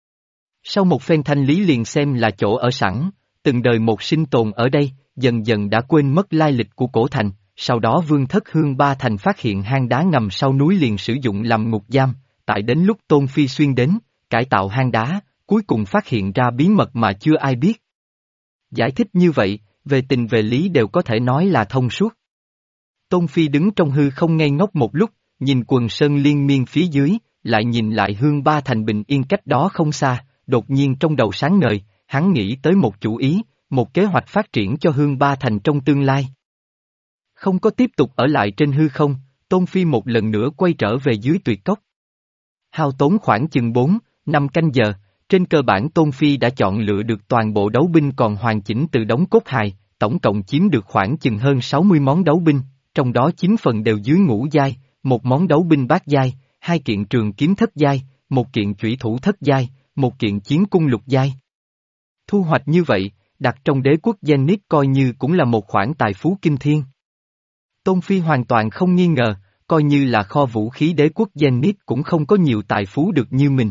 Sau một phen thanh lý liền xem là chỗ ở sẵn, từng đời một sinh tồn ở đây, dần dần đã quên mất lai lịch của cổ thành, sau đó vương thất Hương Ba Thành phát hiện hang đá ngầm sau núi liền sử dụng làm ngục giam, tại đến lúc Tôn Phi xuyên đến, cải tạo hang đá, cuối cùng phát hiện ra bí mật mà chưa ai biết. Giải thích như vậy, về tình về lý đều có thể nói là thông suốt. Tôn Phi đứng trong hư không ngây ngốc một lúc, nhìn quần sơn liên miên phía dưới, lại nhìn lại Hương Ba Thành bình yên cách đó không xa, đột nhiên trong đầu sáng ngời, hắn nghĩ tới một chủ ý, một kế hoạch phát triển cho Hương Ba Thành trong tương lai. Không có tiếp tục ở lại trên hư không, Tôn Phi một lần nữa quay trở về dưới tuyệt cốc. Hao tốn khoảng chừng bốn, năm canh giờ, trên cơ bản Tôn Phi đã chọn lựa được toàn bộ đấu binh còn hoàn chỉnh từ đống cốt hài, tổng cộng chiếm được khoảng chừng hơn sáu mươi món đấu binh, trong đó chín phần đều dưới ngũ giai, một món đấu binh bát giai, hai kiện trường kiếm thất giai, một kiện chủy thủ thất giai, một kiện chiến cung lục giai. Thu hoạch như vậy, đặt trong đế quốc Zenith coi như cũng là một khoản tài phú kinh thiên. Tôn Phi hoàn toàn không nghi ngờ, coi như là kho vũ khí đế quốc Zenith cũng không có nhiều tài phú được như mình.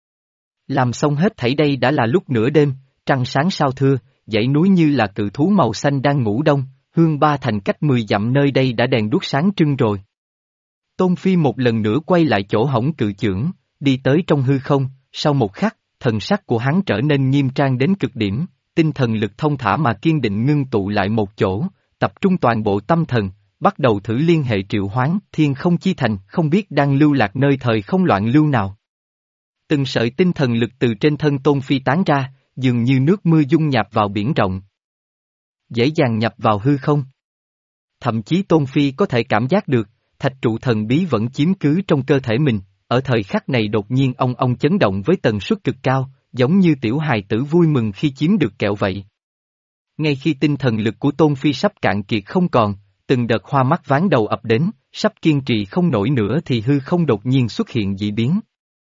Làm xong hết thảy đây đã là lúc nửa đêm, trăng sáng sao thưa, dãy núi như là cự thú màu xanh đang ngủ đông, Hương Ba Thành cách mười dặm nơi đây đã đèn đuốc sáng trưng rồi. Tôn Phi một lần nữa quay lại chỗ hổng cự chưởng, đi tới trong hư không, sau một khắc, thần sắc của hắn trở nên nghiêm trang đến cực điểm, tinh thần lực thông thả mà kiên định ngưng tụ lại một chỗ, tập trung toàn bộ tâm thần, bắt đầu thử liên hệ triệu hoán Thiên Không Chi Thành, không biết đang lưu lạc nơi thời không loạn lưu nào. Từng sợi tinh thần lực từ trên thân Tôn Phi tán ra, dường như nước mưa dung nhập vào biển rộng. Dễ dàng nhập vào hư không. Thậm chí Tôn Phi có thể cảm giác được, thạch trụ thần bí vẫn chiếm cứ trong cơ thể mình, ở thời khắc này đột nhiên ong ong chấn động với tần suất cực cao, giống như tiểu hài tử vui mừng khi chiếm được kẹo vậy. Ngay khi tinh thần lực của Tôn Phi sắp cạn kiệt không còn, từng đợt hoa mắt ván đầu ập đến, sắp kiên trì không nổi nữa thì hư không đột nhiên xuất hiện dị biến.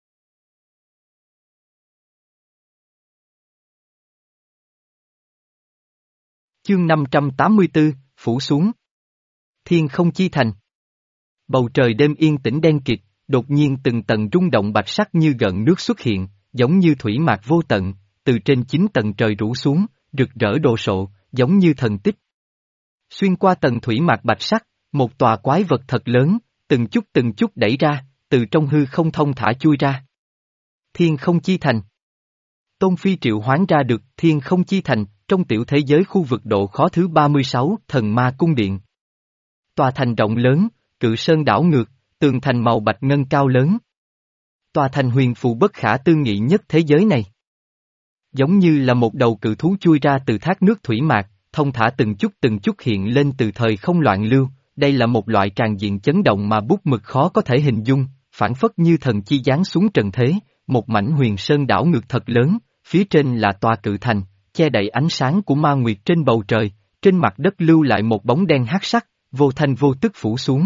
Chương năm trăm tám mươi tư, phủ xuống. Thiên Không Chi Thành. Bầu trời đêm yên tĩnh đen kịt, đột nhiên từng tầng rung động bạch sắc như gợn nước xuất hiện, giống như thủy mạc vô tận, từ trên chín tầng trời rủ xuống, rực rỡ đồ sộ, giống như thần tích. Xuyên qua tầng thủy mạc bạch sắc, một tòa quái vật thật lớn, từng chút từng chút đẩy ra, từ trong hư không thông thả chui ra. Thiên Không Chi Thành. Tôn Phi triệu hoán ra được Thiên Không Chi Thành, trong tiểu thế giới khu vực độ khó thứ ba mươi sáu, Thần Ma Cung Điện. Tòa thành rộng lớn, cự sơn đảo ngược, tường thành màu bạch ngân cao lớn. Tòa thành huyền phù bất khả tư nghị nhất thế giới này. Giống như là một đầu cự thú chui ra từ thác nước thủy mạc, thông thả từng chút từng chút hiện lên từ thời không loạn lưu, đây là một loại tràn diện chấn động mà bút mực khó có thể hình dung, phản phất như thần chi giáng xuống trần thế, một mảnh huyền sơn đảo ngược thật lớn, phía trên là tòa cự thành, che đậy ánh sáng của ma nguyệt trên bầu trời, trên mặt đất lưu lại một bóng đen hắc sắc, vô thanh vô tức phủ xuống.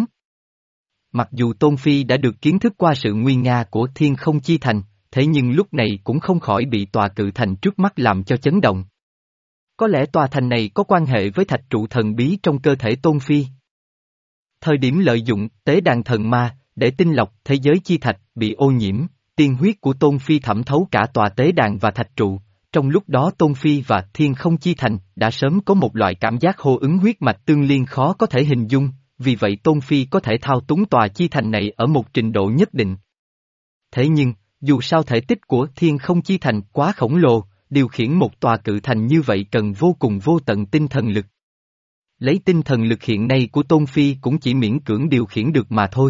Mặc dù Tôn Phi đã được kiến thức qua sự nguy nga của Thiên Không Chi Thành, thế nhưng lúc này cũng không khỏi bị tòa cự thành trước mắt làm cho chấn động. Có lẽ tòa thành này có quan hệ với thạch trụ thần bí trong cơ thể Tôn Phi. Thời điểm lợi dụng tế đàn thần ma, để tinh lọc thế giới chi thạch bị ô nhiễm, tiên huyết của Tôn Phi thẩm thấu cả tòa tế đàn và thạch trụ. Trong lúc đó Tôn Phi và Thiên Không Chi Thành đã sớm có một loại cảm giác hô ứng huyết mạch tương liên khó có thể hình dung, vì vậy Tôn Phi có thể thao túng tòa chi thành này ở một trình độ nhất định. Thế nhưng, dù sao thể tích của Thiên Không Chi Thành quá khổng lồ, điều khiển một tòa cự thành như vậy cần vô cùng vô tận tinh thần lực. Lấy tinh thần lực hiện nay của Tôn Phi cũng chỉ miễn cưỡng điều khiển được mà thôi.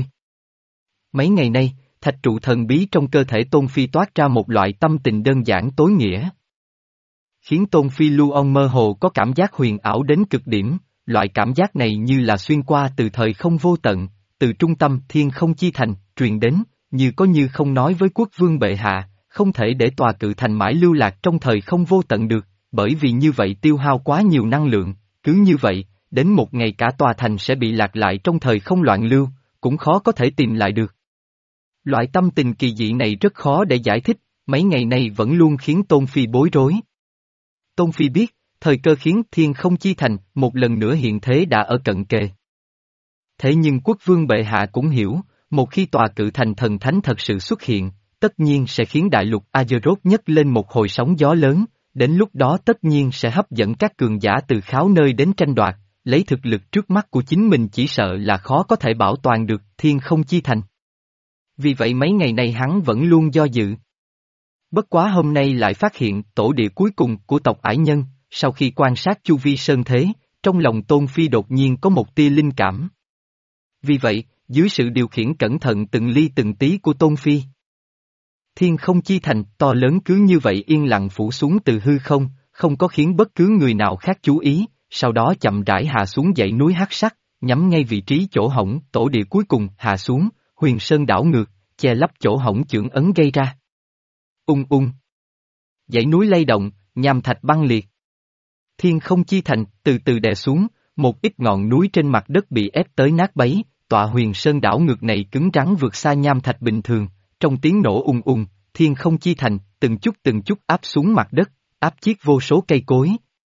Mấy ngày nay, thạch trụ thần bí trong cơ thể Tôn Phi toát ra một loại tâm tình đơn giản tối nghĩa. Khiến Tôn Phi lưu ông mơ hồ có cảm giác huyền ảo đến cực điểm, loại cảm giác này như là xuyên qua từ thời không vô tận, từ trung tâm Thiên Không Chi Thành, truyền đến, như có như không nói với quốc vương bệ hạ, không thể để tòa cự thành mãi lưu lạc trong thời không vô tận được, bởi vì như vậy tiêu hao quá nhiều năng lượng, cứ như vậy, đến một ngày cả tòa thành sẽ bị lạc lại trong thời không loạn lưu, cũng khó có thể tìm lại được. Loại tâm tình kỳ dị này rất khó để giải thích, mấy ngày nay vẫn luôn khiến Tôn Phi bối rối. Tôn Phi biết, thời cơ khiến Thiên Không Chi Thành một lần nữa hiện thế đã ở cận kề. Thế nhưng quốc vương bệ hạ cũng hiểu, một khi tòa cự thành thần thánh thật sự xuất hiện, tất nhiên sẽ khiến đại lục Azeroth nhấc lên một hồi sóng gió lớn, đến lúc đó tất nhiên sẽ hấp dẫn các cường giả từ khắp nơi đến tranh đoạt, lấy thực lực trước mắt của chính mình chỉ sợ là khó có thể bảo toàn được Thiên Không Chi Thành. Vì vậy mấy ngày nay hắn vẫn luôn do dự. Bất quá hôm nay lại phát hiện tổ địa cuối cùng của tộc Ải Nhân, sau khi quan sát chu vi sơn thế, trong lòng Tôn Phi đột nhiên có một tia linh cảm. Vì vậy, dưới sự điều khiển cẩn thận từng ly từng tí của Tôn Phi, Thiên Không Chi Thành to lớn cứ như vậy yên lặng phủ xuống từ hư không, không có khiến bất cứ người nào khác chú ý, sau đó chậm rãi hạ xuống dãy núi hắc sắc, nhắm ngay vị trí chỗ hổng tổ địa cuối cùng hạ xuống, huyền sơn đảo ngược, che lấp chỗ hổng chưởng ấn gây ra. Ung ung. Dãy núi lay động, nham thạch băng liệt. Thiên Không Chi Thành từ từ đè xuống, một ít ngọn núi trên mặt đất bị ép tới nát bấy, tọa huyền sơn đảo ngược này cứng rắn vượt xa nham thạch bình thường, trong tiếng nổ ung ung, Thiên Không Chi Thành từng chút từng chút áp xuống mặt đất, áp chiết vô số cây cối.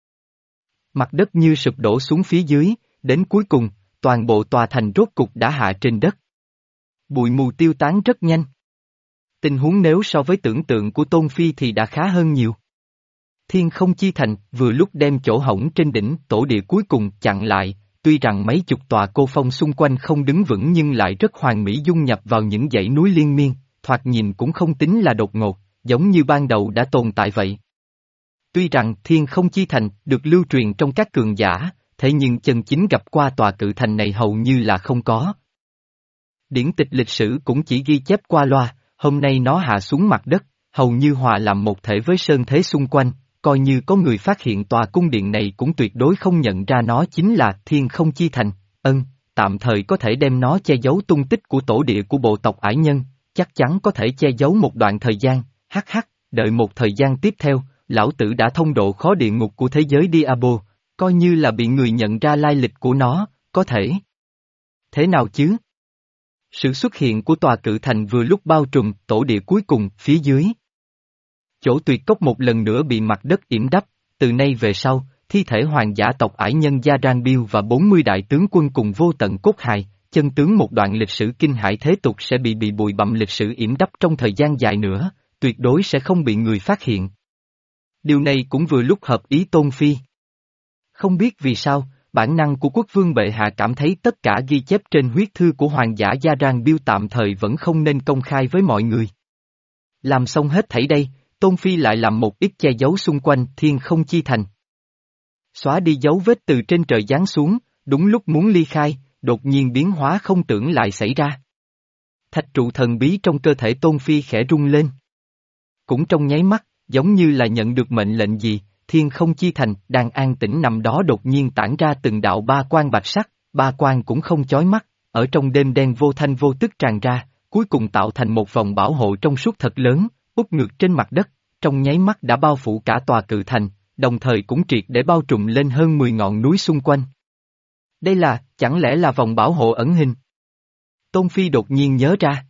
Mặt đất như sụp đổ xuống phía dưới, đến cuối cùng, toàn bộ tòa thành rốt cục đã hạ trên đất. Bụi mù tiêu tán rất nhanh. Tình huống nếu so với tưởng tượng của Tôn Phi thì đã khá hơn nhiều. Thiên Không Chi Thành vừa lúc đem chỗ hổng trên đỉnh tổ địa cuối cùng chặn lại, tuy rằng mấy chục tòa cô phong xung quanh không đứng vững nhưng lại rất hoàn mỹ dung nhập vào những dãy núi liên miên, thoạt nhìn cũng không tính là đột ngột, giống như ban đầu đã tồn tại vậy. Tuy rằng Thiên Không Chi Thành được lưu truyền trong các cường giả, thế nhưng chân chính gặp qua tòa cự thành này hầu như là không có. Điển tịch lịch sử cũng chỉ ghi chép qua loa, hôm nay nó hạ xuống mặt đất, hầu như hòa làm một thể với sơn thế xung quanh, coi như có người phát hiện tòa cung điện này cũng tuyệt đối không nhận ra nó chính là Thiên Không Chi Thành, ân, tạm thời có thể đem nó che giấu tung tích của tổ địa của bộ tộc Ải Nhân, chắc chắn có thể che giấu một đoạn thời gian, hắc hắc, đợi một thời gian tiếp theo, lão tử đã thông độ khó địa ngục của thế giới Diablo, coi như là bị người nhận ra lai lịch của nó, có thể. Thế nào chứ? Sự xuất hiện của tòa cự thành vừa lúc bao trùm tổ địa cuối cùng phía dưới. Chỗ tuyệt cốc một lần nữa bị mặt đất yểm đắp, từ nay về sau, thi thể hoàng giả tộc Ải Nhân Gia Ran Biêu và bốn mươi đại tướng quân cùng vô tận cốt hài, chân tướng một đoạn lịch sử kinh hải thế tục sẽ bị bị bụi bặm lịch sử yểm đắp trong thời gian dài nữa, tuyệt đối sẽ không bị người phát hiện. Điều này cũng vừa lúc hợp ý Tôn Phi. Không biết vì sao, bản năng của quốc vương bệ hạ cảm thấy tất cả ghi chép trên huyết thư của hoàng giả Gia Ran Biêu tạm thời vẫn không nên công khai với mọi người. Làm xong hết thảy đây, Tôn Phi lại làm một ít che giấu xung quanh Thiên Không Chi Thành. Xóa đi dấu vết từ trên trời giáng xuống, đúng lúc muốn ly khai, đột nhiên biến hóa không tưởng lại xảy ra. Thạch trụ thần bí trong cơ thể Tôn Phi khẽ rung lên. Cũng trong nháy mắt, giống như là nhận được mệnh lệnh gì, Thiên Không Chi Thành đang an tĩnh nằm đó đột nhiên tản ra từng đạo ba quang bạch sắc, ba quang cũng không chói mắt, ở trong đêm đen vô thanh vô tức tràn ra, cuối cùng tạo thành một vòng bảo hộ trong suốt thật lớn, úp ngược trên mặt đất, trong nháy mắt đã bao phủ cả tòa cự thành, đồng thời cũng triệt để bao trùm lên hơn mười ngọn núi xung quanh. Đây là, chẳng lẽ là vòng bảo hộ ẩn hình? Tôn Phi đột nhiên nhớ ra.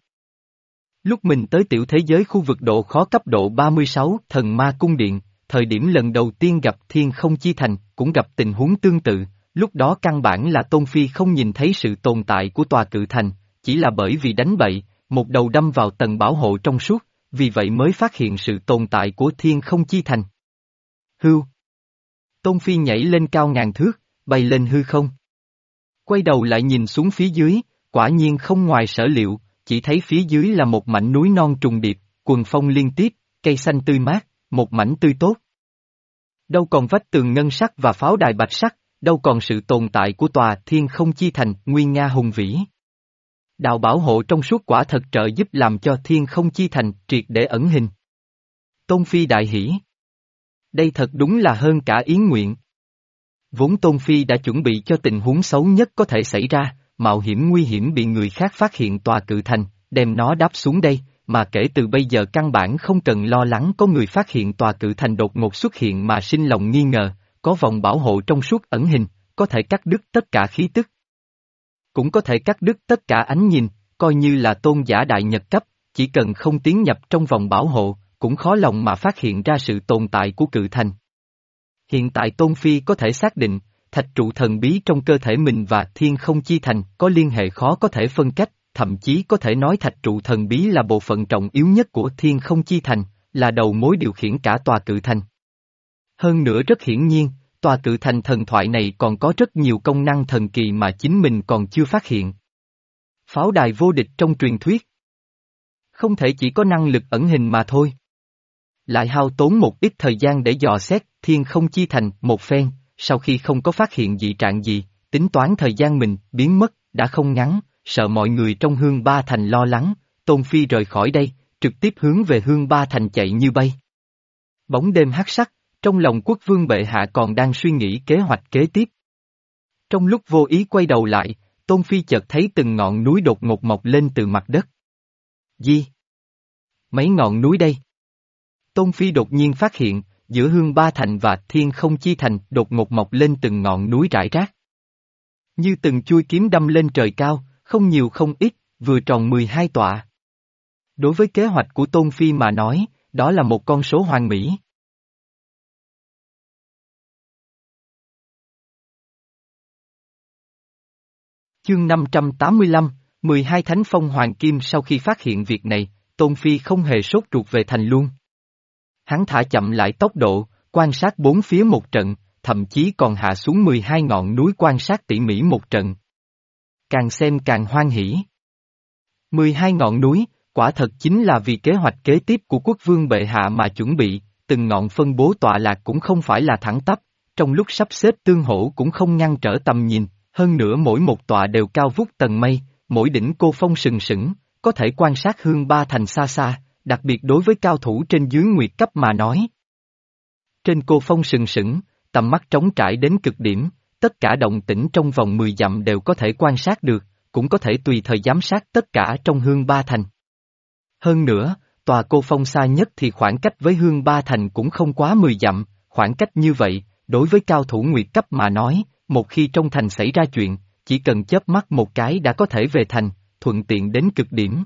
Lúc mình tới tiểu thế giới khu vực độ khó cấp độ ba mươi sáu Thần Ma Cung Điện, thời điểm lần đầu tiên gặp Thiên Không Chi Thành, cũng gặp tình huống tương tự, lúc đó căn bản là Tôn Phi không nhìn thấy sự tồn tại của tòa cự thành, chỉ là bởi vì đánh bậy, một đầu đâm vào tầng bảo hộ trong suốt, vì vậy mới phát hiện sự tồn tại của Thiên Không Chi Thành. Hưu. Tôn Phi nhảy lên cao ngàn thước, bay lên hư không. Quay đầu lại nhìn xuống phía dưới, quả nhiên không ngoài sở liệu, chỉ thấy phía dưới là một mảnh núi non trùng điệp, quần phong liên tiếp, cây xanh tươi mát, một mảnh tươi tốt. Đâu còn vách tường ngân sắc và pháo đài bạch sắc, đâu còn sự tồn tại của tòa Thiên Không Chi Thành nguy nga hùng vĩ. Đạo bảo hộ trong suốt quả thật trợ giúp làm cho Thiên Không Chi Thành triệt để ẩn hình. Tôn Phi đại hỉ. Đây thật đúng là hơn cả yến nguyện. Vốn Tôn Phi đã chuẩn bị cho tình huống xấu nhất có thể xảy ra, mạo hiểm nguy hiểm bị người khác phát hiện tòa cự thành, đem nó đáp xuống đây, mà kể từ bây giờ căn bản không cần lo lắng có người phát hiện tòa cự thành đột ngột xuất hiện mà sinh lòng nghi ngờ, có vòng bảo hộ trong suốt ẩn hình, có thể cắt đứt tất cả khí tức. Cũng có thể cắt đứt tất cả ánh nhìn, coi như là tôn giả đại nhật cấp, chỉ cần không tiến nhập trong vòng bảo hộ, cũng khó lòng mà phát hiện ra sự tồn tại của cự thành. Hiện tại Tôn Phi có thể xác định, thạch trụ thần bí trong cơ thể mình và Thiên Không Chi Thành có liên hệ khó có thể phân cách, thậm chí có thể nói thạch trụ thần bí là bộ phận trọng yếu nhất của Thiên Không Chi Thành, là đầu mối điều khiển cả tòa cự thành. Hơn nữa rất hiển nhiên, tòa cự thành thần thoại này còn có rất nhiều công năng thần kỳ mà chính mình còn chưa phát hiện. Pháo đài vô địch trong truyền thuyết. Không thể chỉ có năng lực ẩn hình mà thôi. Lại hao tốn một ít thời gian để dò xét Thiên Không Chi Thành một phen, sau khi không có phát hiện dị trạng gì, tính toán thời gian mình biến mất đã không ngắn, sợ mọi người trong Hương Ba Thành lo lắng, Tôn Phi rời khỏi đây, trực tiếp hướng về Hương Ba Thành chạy như bay. Bóng đêm hắc sắc, trong lòng quốc vương bệ hạ còn đang suy nghĩ kế hoạch kế tiếp. Trong lúc vô ý quay đầu lại, Tôn Phi chợt thấy từng ngọn núi đột ngột mọc lên từ mặt đất. Gì? Mấy ngọn núi đây? Tôn Phi đột nhiên phát hiện, giữa Hương Ba Thành và Thiên Không Chi Thành đột ngột mọc lên từng ngọn núi rải rác. Như từng chuôi kiếm đâm lên trời cao, không nhiều không ít, vừa tròn mười hai tọa. Đối với kế hoạch của Tôn Phi mà nói, đó là một con số hoàn mỹ. Chương năm trăm tám mươi lăm, mười hai Thánh Phong Hoàng Kim. Sau khi phát hiện việc này, Tôn Phi không hề sốt ruột về thành luôn. Hắn thả chậm lại tốc độ, quan sát bốn phía một trận, thậm chí còn hạ xuống mười hai ngọn núi quan sát tỉ mỉ một trận. Càng xem càng hoan hỉ. mười hai ngọn núi, quả thật chính là vì kế hoạch kế tiếp của quốc vương bệ hạ mà chuẩn bị, từng ngọn phân bố tọa lạc cũng không phải là thẳng tắp, trong lúc sắp xếp tương hỗ cũng không ngăn trở tầm nhìn, hơn nữa mỗi một tọa đều cao vút tầng mây, mỗi đỉnh cô phong sừng sững, có thể quan sát hương ba thành xa xa, đặc biệt đối với cao thủ trên dưới nguyệt cấp mà nói. Trên cô phong sừng sững, tầm mắt trống trải đến cực điểm, tất cả động tĩnh trong vòng mười dặm đều có thể quan sát được, cũng có thể tùy thời giám sát tất cả trong hương ba thành. Hơn nữa, tòa cô phong xa nhất thì khoảng cách với hương ba thành cũng không quá mười dặm, khoảng cách như vậy, đối với cao thủ nguyệt cấp mà nói, một khi trong thành xảy ra chuyện, chỉ cần chớp mắt một cái đã có thể về thành, thuận tiện đến cực điểm.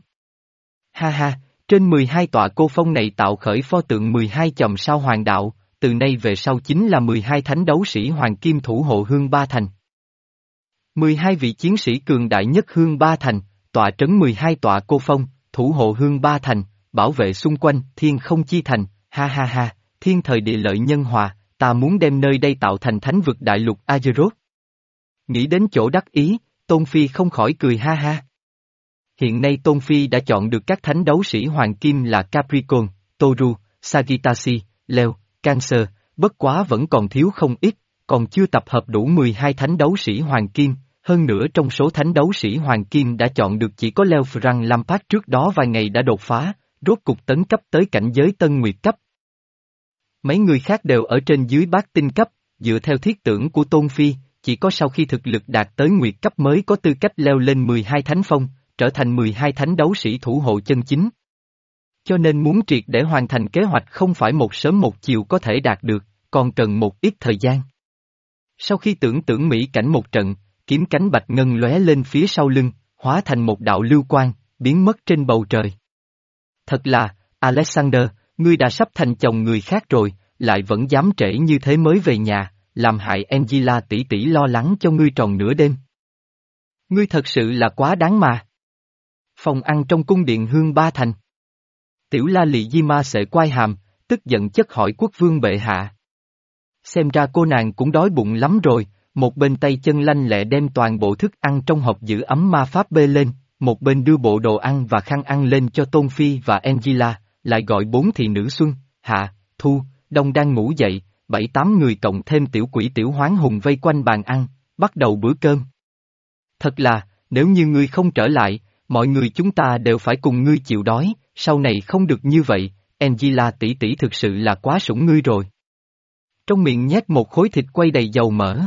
Ha ha, trên mười hai tọa cô phong này tạo khởi pho tượng mười hai chòm sao hoàng đạo, từ nay về sau chính là mười hai thánh đấu sĩ hoàng kim thủ hộ hương ba thành. mười hai vị chiến sĩ cường đại nhất hương ba thành, tọa trấn mười hai tọa cô phong, thủ hộ hương ba thành, bảo vệ xung quanh thiên không chi thành, ha ha ha, thiên thời địa lợi nhân hòa, ta muốn đem nơi đây tạo thành thánh vực đại lục Azeroth. Nghĩ đến chỗ đắc ý, Tôn Phi không khỏi cười ha ha. Hiện nay Tôn Phi đã chọn được các thánh đấu sĩ hoàng kim là Capricorn, Toru, Sagittarius, Leo, Cancer, bất quá vẫn còn thiếu không ít, còn chưa tập hợp đủ mười hai thánh đấu sĩ hoàng kim, hơn nữa trong số thánh đấu sĩ hoàng kim đã chọn được chỉ có Leo Frank Lampard trước đó vài ngày đã đột phá, rốt cục tấn cấp tới cảnh giới tân nguyệt cấp. Mấy người khác đều ở trên dưới bát tinh cấp, dựa theo thiết tưởng của Tôn Phi, chỉ có sau khi thực lực đạt tới nguyệt cấp mới có tư cách leo lên mười hai thánh phong, trở thành mười hai thánh đấu sĩ thủ hộ chân chính. Cho nên muốn triệt để hoàn thành kế hoạch không phải một sớm một chiều có thể đạt được, còn cần một ít thời gian. Sau khi tưởng tượng mỹ cảnh một trận, kiếm cánh bạch ngân lóe lên phía sau lưng, hóa thành một đạo lưu quang, biến mất trên bầu trời. Thật là, Alexander, ngươi đã sắp thành chồng người khác rồi, lại vẫn dám trễ như thế mới về nhà, làm hại Angela tỷ tỷ lo lắng cho ngươi tròn nửa đêm. Ngươi thật sự là quá đáng mà. Phòng ăn trong cung điện hương ba thành. Tiểu La Lị Di Ma sệ quai hàm, tức giận chất hỏi quốc vương bệ hạ. Xem ra cô nàng cũng đói bụng lắm rồi, một bên tay chân lanh lẹ đem toàn bộ thức ăn trong hộp giữ ấm ma pháp bê lên, một bên đưa bộ đồ ăn và khăn ăn lên cho Tôn Phi và Angela, lại gọi bốn thị nữ Xuân, Hạ, Thu, Đông đang ngủ dậy, bảy tám người cộng thêm tiểu quỷ tiểu hoán hùng vây quanh bàn ăn, bắt đầu bữa cơm. Thật là, nếu như ngươi không trở lại, mọi người chúng ta đều phải cùng ngươi chịu đói, sau này không được như vậy, Angela tỷ tỷ thực sự là quá sủng ngươi rồi. Trong miệng nhét một khối thịt quay đầy dầu mỡ.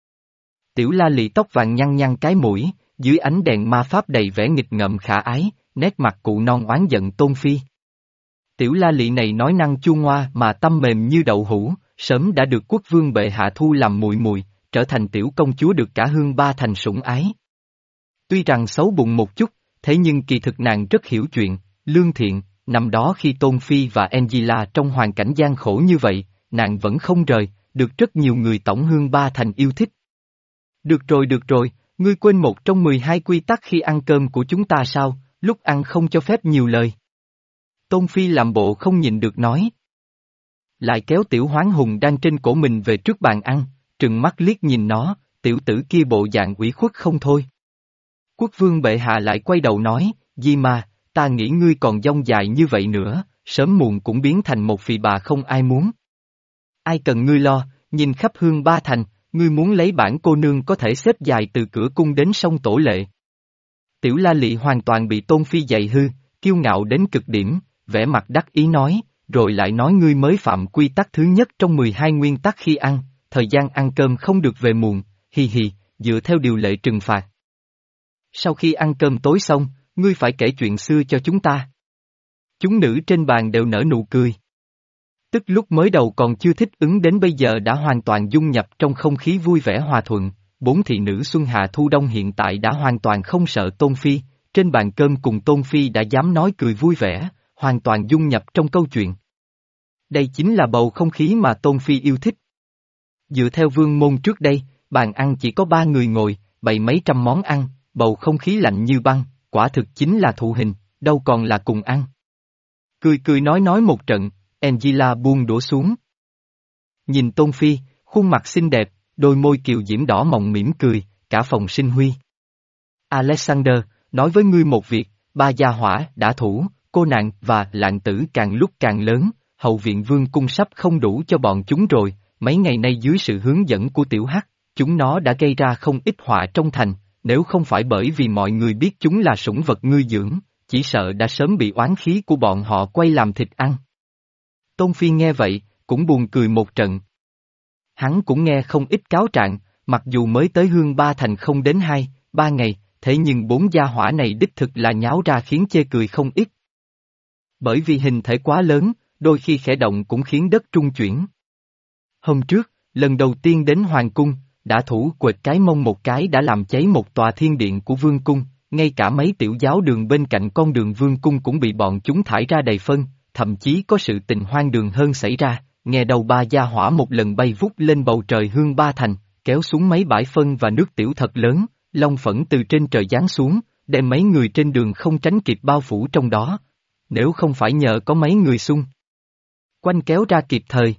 Tiểu La Lị tóc vàng nhăn nhăn cái mũi, dưới ánh đèn ma pháp đầy vẻ nghịch ngợm khả ái, nét mặt cụ non oán giận Tôn Phi. Tiểu La Lị này nói năng chua ngoa mà tâm mềm như đậu hũ, sớm đã được quốc vương bệ hạ thu làm muội muội, trở thành tiểu công chúa được cả hương ba thành sủng ái. Tuy rằng xấu bụng một chút, thế nhưng kỳ thực nàng rất hiểu chuyện, lương thiện, năm đó khi Tôn Phi và Angela trong hoàn cảnh gian khổ như vậy, nàng vẫn không rời, được rất nhiều người tổng hương ba thành yêu thích. Được rồi được rồi, ngươi quên một trong mười hai quy tắc khi ăn cơm của chúng ta sao, lúc ăn không cho phép nhiều lời. Tôn Phi làm bộ không nhìn được nói. Lại kéo tiểu hoán hùng đang trên cổ mình về trước bàn ăn, trừng mắt liếc nhìn nó, tiểu tử kia bộ dạng ủy khuất không thôi. Quốc vương bệ hạ lại quay đầu nói, Di Ma, ta nghĩ ngươi còn dông dài như vậy nữa, sớm muộn cũng biến thành một phì bà không ai muốn. Ai cần ngươi lo, nhìn khắp hương ba thành, ngươi muốn lấy bản cô nương có thể xếp dài từ cửa cung đến sông Tổ Lệ. Tiểu La Lị hoàn toàn bị Tôn Phi dạy hư, kiêu ngạo đến cực điểm, vẻ mặt đắc ý nói, rồi lại nói ngươi mới phạm quy tắc thứ nhất trong mười hai nguyên tắc khi ăn, thời gian ăn cơm không được về muộn, hi hi, dựa theo điều lệ trừng phạt. Sau khi ăn cơm tối xong, ngươi phải kể chuyện xưa cho chúng ta. Chúng nữ trên bàn đều nở nụ cười. Tức lúc mới đầu còn chưa thích ứng đến bây giờ đã hoàn toàn dung nhập trong không khí vui vẻ hòa thuận, bốn thị nữ Xuân Hạ Thu Đông hiện tại đã hoàn toàn không sợ Tôn Phi, trên bàn cơm cùng Tôn Phi đã dám nói cười vui vẻ, hoàn toàn dung nhập trong câu chuyện. Đây chính là bầu không khí mà Tôn Phi yêu thích. Dựa theo vương môn trước đây, bàn ăn chỉ có ba người ngồi, bày mấy trăm món ăn, bầu không khí lạnh như băng, quả thực chính là thụ hình, đâu còn là cùng ăn. Cười cười nói nói một trận, Angela buông đũa xuống. Nhìn Tôn Phi, khuôn mặt xinh đẹp, đôi môi kiều diễm đỏ mọng mỉm cười, cả phòng sinh huy. Alexander, nói với ngươi một việc, ba gia hỏa, đã thủ, cô nàng và lạng tử càng lúc càng lớn, hậu viện vương cung sắp không đủ cho bọn chúng rồi, mấy ngày nay dưới sự hướng dẫn của tiểu hắc, chúng nó đã gây ra không ít họa trong thành, nếu không phải bởi vì mọi người biết chúng là sủng vật ngươi dưỡng, chỉ sợ đã sớm bị oán khí của bọn họ quay làm thịt ăn. Tôn Phi nghe vậy, cũng buồn cười một trận. Hắn cũng nghe không ít cáo trạng, mặc dù mới tới Hương Ba Thành không đến hai, ba ngày, thế nhưng bốn gia hỏa này đích thực là nháo ra khiến chê cười không ít. Bởi vì hình thể quá lớn, đôi khi khẽ động cũng khiến đất trung chuyển. Hôm trước, lần đầu tiên đến Hoàng Cung, đã thủ quệt cái mông một cái đã làm cháy một tòa thiên điện của Vương Cung, ngay cả mấy tiểu giáo đường bên cạnh con đường Vương Cung cũng bị bọn chúng thải ra đầy phân, thậm chí có sự tình hoang đường hơn xảy ra, nghe đầu ba gia hỏa một lần bay vút lên bầu trời Hương Ba Thành, kéo xuống mấy bãi phân và nước tiểu thật lớn, long phẫn từ trên trời giáng xuống, đem mấy người trên đường không tránh kịp bao phủ trong đó. Nếu không phải nhờ có mấy người xung quanh kéo ra kịp thời,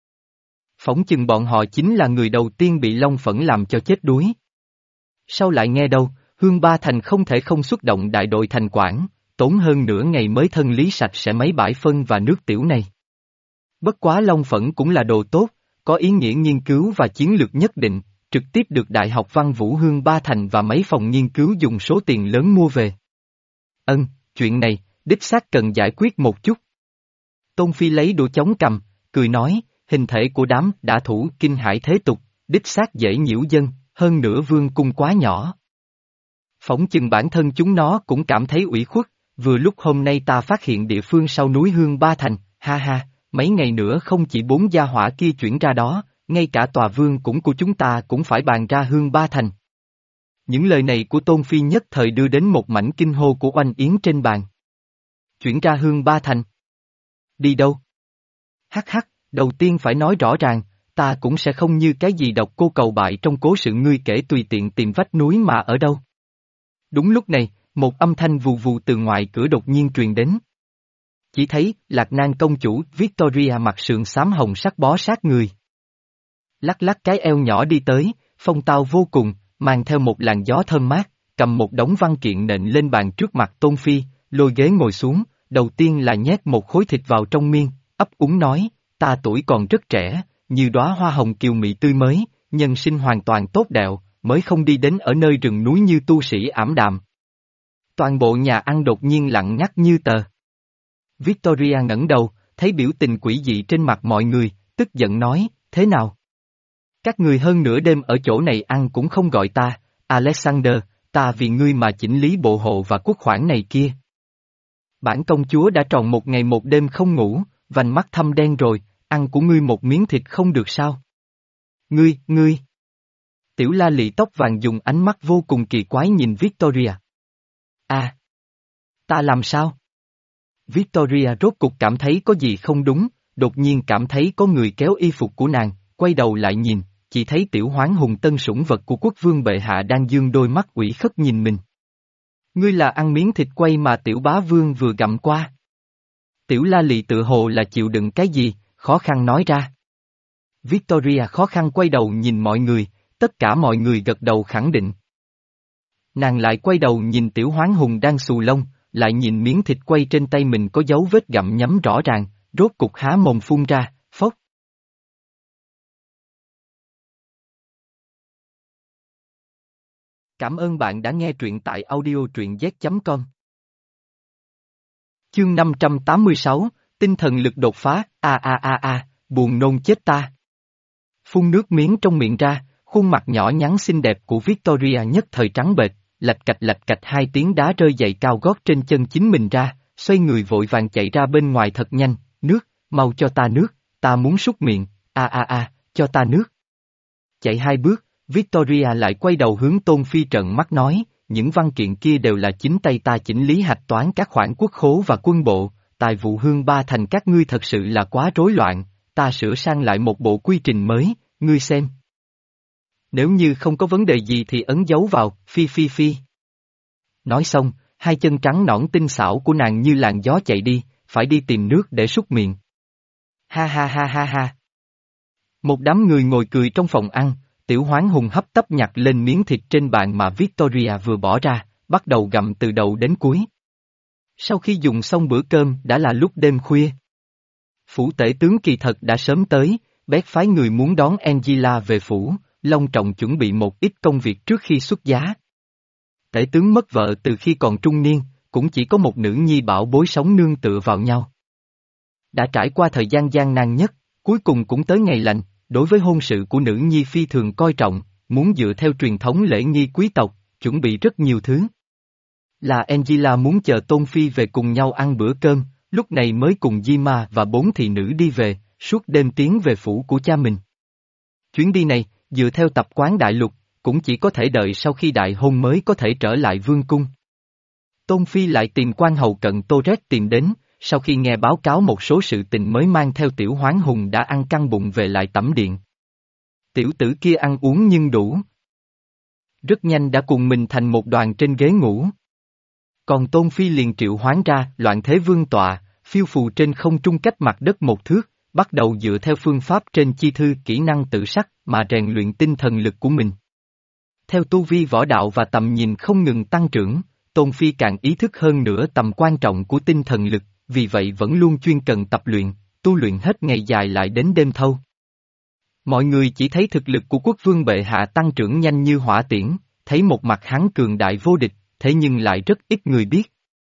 phỏng chừng bọn họ chính là người đầu tiên bị long phẫn làm cho chết đuối. Sau lại nghe đâu, Hương Ba Thành không thể không xuất động đại đội thành quản, tốn hơn nửa ngày mới thân lý sạch sẽ mấy bãi phân và nước tiểu này. Bất quá long phẫn cũng là đồ tốt, có ý nghĩa nghiên cứu và chiến lược nhất định, trực tiếp được Đại học Văn Vũ Hương Ba Thành và mấy phòng nghiên cứu dùng số tiền lớn mua về. Ân, chuyện này, đích xác cần giải quyết một chút. Tôn Phi lấy đũa chống cầm, cười nói, hình thể của đám đã thủ kinh hải thế tục, đích xác dễ nhiễu dân, hơn nữa vương cung quá nhỏ. Phỏng chừng bản thân chúng nó cũng cảm thấy ủy khuất, vừa lúc hôm nay ta phát hiện địa phương sau núi Hương Ba Thành, ha ha, mấy ngày nữa không chỉ bốn gia hỏa kia chuyển ra đó, ngay cả tòa vương cũng của chúng ta cũng phải bàn ra Hương Ba Thành. Những lời này của Tôn Phi nhất thời đưa đến một mảnh kinh hô của oanh yến trên bàn. Chuyển ra Hương Ba Thành. Đi đâu? Hắc hắc, đầu tiên phải nói rõ ràng, ta cũng sẽ không như cái gì độc cô cầu bại trong cố sự ngươi kể tùy tiện tìm vách núi mà ở đâu. Đúng lúc này, một âm thanh vù vù từ ngoài cửa đột nhiên truyền đến. Chỉ thấy, Lạc Nang công chủ Victoria mặc sườn xám hồng sắc bó sát người. Lắc lắc cái eo nhỏ đi tới, phong tao vô cùng, mang theo một làn gió thơm mát, cầm một đống văn kiện nện lên bàn trước mặt Tôn Phi, lôi ghế ngồi xuống, đầu tiên là nhét một khối thịt vào trong miên, ấp úng nói, ta tuổi còn rất trẻ, như đóa hoa hồng kiều mị tươi mới, nhân sinh hoàn toàn tốt đẹp, mới không đi đến ở nơi rừng núi như tu sĩ ảm đạm. Toàn bộ nhà ăn đột nhiên lặng ngắt như tờ. Victoria ngẩng đầu, thấy biểu tình quỷ dị trên mặt mọi người, tức giận nói, thế nào? Các người hơn nửa đêm ở chỗ này ăn cũng không gọi ta, Alexander, ta vì ngươi mà chỉnh lý bộ hộ và quốc khoản này kia. Bản công chúa đã tròn một ngày một đêm không ngủ, vành mắt thâm đen rồi, ăn của ngươi một miếng thịt không được sao? Ngươi, ngươi! Tiểu La Lị tóc vàng dùng ánh mắt vô cùng kỳ quái nhìn Victoria. À! Ta làm sao? Victoria rốt cục cảm thấy có gì không đúng, đột nhiên cảm thấy có người kéo y phục của nàng, quay đầu lại nhìn, chỉ thấy tiểu hoán hùng tân sủng vật của quốc vương bệ hạ đang dương đôi mắt ủy khất nhìn mình. Ngươi là ăn miếng thịt quay mà tiểu bá vương vừa gặm qua. Tiểu La Lị tự hồ là chịu đựng cái gì, khó khăn nói ra. Victoria khó khăn quay đầu nhìn mọi người, tất cả mọi người gật đầu khẳng định. Nàng lại quay đầu nhìn tiểu hoán hùng đang xù lông, lại nhìn miếng thịt quay trên tay mình có dấu vết gặm nhấm rõ ràng, rốt cục há mồm phun ra, phốc. Cảm ơn bạn đã nghe truyện tại audio truyện z chấm com. Chương năm trăm tám mươi sáu, tinh thần lực đột phá, a a a a, buồn nôn chết ta. Phun nước miếng trong miệng ra, khuôn mặt nhỏ nhắn xinh đẹp của Victoria nhất thời trắng bệch, lạch cạch lạch cạch hai tiếng đá rơi giày cao gót trên chân chính mình ra, xoay người vội vàng chạy ra bên ngoài thật nhanh, nước, mau cho ta nước, ta muốn súc miệng, a a a, cho ta nước. Chạy hai bước, Victoria lại quay đầu hướng Tôn Phi trợn mắt nói, những văn kiện kia đều là chính tay ta chỉnh lý hạch toán các khoản quốc khố và quân bộ, tài vụ Hương Ba Thành các ngươi thật sự là quá rối loạn, ta sửa sang lại một bộ quy trình mới, ngươi xem. Nếu như không có vấn đề gì thì ấn dấu vào, phi phi phi. Nói xong, hai chân trắng nõn tinh xảo của nàng như làn gió chạy đi, phải đi tìm nước để súc miệng. Ha ha ha ha ha. Một đám người ngồi cười trong phòng ăn, Tiểu Hoán Hùng hấp tấp nhặt lên miếng thịt trên bàn mà Victoria vừa bỏ ra, bắt đầu gặm từ đầu đến cuối. Sau khi dùng xong bữa cơm đã là lúc đêm khuya. Phủ tể tướng kỳ thật đã sớm tới, Bét phái người muốn đón Angela về phủ, long trọng chuẩn bị một ít công việc trước khi xuất giá. Tể tướng mất vợ từ khi còn trung niên, cũng chỉ có một nữ nhi bảo bối sống nương tựa vào nhau. Đã trải qua thời gian gian nan nhất, cuối cùng cũng tới ngày lành, đối với hôn sự của nữ nhi phi thường coi trọng, muốn dựa theo truyền thống lễ nghi quý tộc, chuẩn bị rất nhiều thứ. Là Angela muốn chờ Tôn Phi về cùng nhau ăn bữa cơm, lúc này mới cùng Di Ma và bốn thị nữ đi về, suốt đêm tiến về phủ của cha mình. Chuyến đi này, dựa theo tập quán đại lục, cũng chỉ có thể đợi sau khi đại hôn mới có thể trở lại vương cung. Tôn Phi lại tìm quan hầu cận Torres tìm đến, sau khi nghe báo cáo một số sự tình mới mang theo Tiểu Hoán Hùng đã ăn căng bụng về lại tẩm điện. Tiểu tử kia ăn uống nhưng đủ. Rất nhanh đã cùng mình thành một đoàn trên ghế ngủ. Còn Tôn Phi liền triệu hoán ra loạn thế vương tọa, phiêu phù trên không trung cách mặt đất một thước, bắt đầu dựa theo phương pháp trên chi thư kỹ năng tự sắc mà rèn luyện tinh thần lực của mình. Theo tu vi võ đạo và tầm nhìn không ngừng tăng trưởng, Tôn Phi càng ý thức hơn nữa tầm quan trọng của tinh thần lực, vì vậy vẫn luôn chuyên cần tập luyện, tu luyện hết ngày dài lại đến đêm thâu. Mọi người chỉ thấy thực lực của quốc vương bệ hạ tăng trưởng nhanh như hỏa tiễn, thấy một mặt hắn cường đại vô địch, thế nhưng lại rất ít người biết.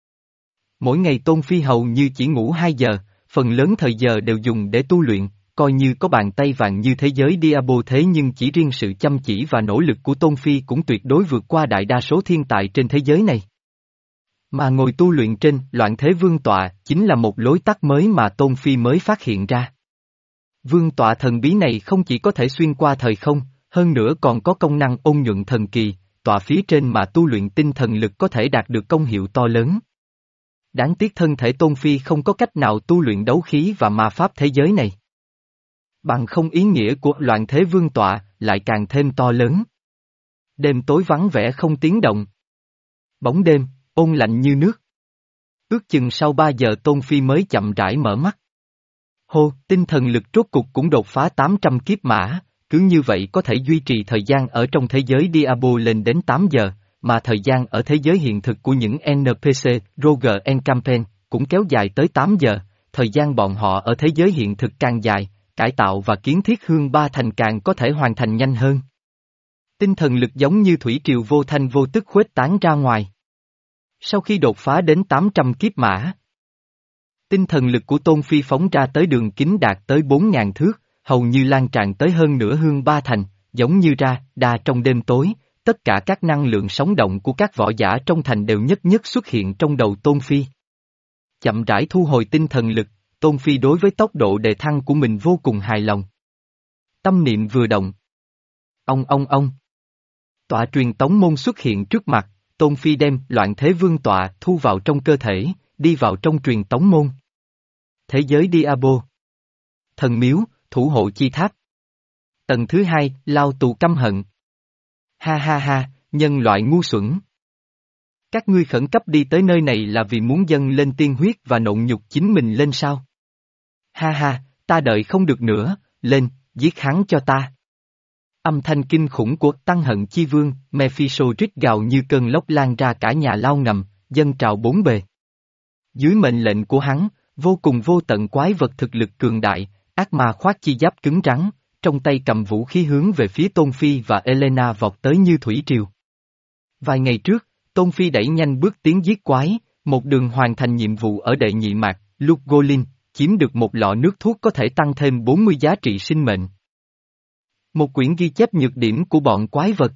Mỗi ngày Tôn Phi hầu như chỉ ngủ hai giờ, phần lớn thời giờ đều dùng để tu luyện, coi như có bàn tay vàng như thế giới Diablo thế nhưng chỉ riêng sự chăm chỉ và nỗ lực của Tôn Phi cũng tuyệt đối vượt qua đại đa số thiên tài trên thế giới này. Mà ngồi tu luyện trên loạn thế vương tọa chính là một lối tắt mới mà Tôn Phi mới phát hiện ra. Vương tọa thần bí này không chỉ có thể xuyên qua thời không, hơn nữa còn có công năng ôn nhuận thần kỳ, tọa phía trên mà tu luyện tinh thần lực có thể đạt được công hiệu to lớn. Đáng tiếc thân thể Tôn Phi không có cách nào tu luyện đấu khí và ma pháp thế giới này. Bằng không ý nghĩa của loạn thế vương tọa lại càng thêm to lớn. Đêm tối vắng vẻ không tiếng động. Bóng đêm, ôn lạnh như nước. Ước chừng sau ba giờ Tôn Phi mới chậm rãi mở mắt. Hô, tinh thần lực rốt cục cũng đột phá tám trăm kiếp mã, cứ như vậy có thể duy trì thời gian ở trong thế giới Diablo lên đến tám giờ, mà thời gian ở thế giới hiện thực của những en pê xê, Roger and Campaign, cũng kéo dài tới tám giờ, thời gian bọn họ ở thế giới hiện thực càng dài, cải tạo và kiến thiết hương ba thành càng có thể hoàn thành nhanh hơn. Tinh thần lực giống như thủy triều vô thanh vô tức khuếch tán ra ngoài. Sau khi đột phá đến tám trăm kiếp mã, tinh thần lực của Tôn Phi phóng ra tới đường kính đạt tới bốn nghìn thước, hầu như lan tràn tới hơn nửa hương ba thành, giống như ra, đà trong đêm tối, tất cả các năng lượng sống động của các võ giả trong thành đều nhất nhất xuất hiện trong đầu Tôn Phi. Chậm rãi thu hồi tinh thần lực, Tôn Phi đối với tốc độ đề thăng của mình vô cùng hài lòng. Tâm niệm vừa động. Ông ông ông. Tọa truyền tống môn xuất hiện trước mặt, Tôn Phi đem loạn thế vương tọa thu vào trong cơ thể, đi vào trong truyền tống môn. Thế giới Diablo. Thần miếu, thủ hộ chi tháp. Tầng thứ hai, lao tù căm hận. Ha ha ha, nhân loại ngu xuẩn. Các ngươi khẩn cấp đi tới nơi này là vì muốn dâng lên tiên huyết và nộn nhục chính mình lên sao? Ha ha, ta đợi không được nữa, lên, giết hắn cho ta. Âm thanh kinh khủng của Tăng Hận Chi Vương, Mephisto rít gào như cơn lốc lan ra cả nhà lao ngầm, dâng trào bốn bề. Dưới mệnh lệnh của hắn, vô cùng vô tận quái vật thực lực cường đại, ác ma khoác chi giáp cứng rắn, trong tay cầm vũ khí hướng về phía Tôn Phi và Elena vọt tới như thủy triều. Vài ngày trước, Tôn Phi đẩy nhanh bước tiến giết quái, một đường hoàn thành nhiệm vụ ở đệ nhị mạc, Lugolin, chiếm được một lọ nước thuốc có thể tăng thêm bốn mươi giá trị sinh mệnh. Một quyển ghi chép nhược điểm của bọn quái vật.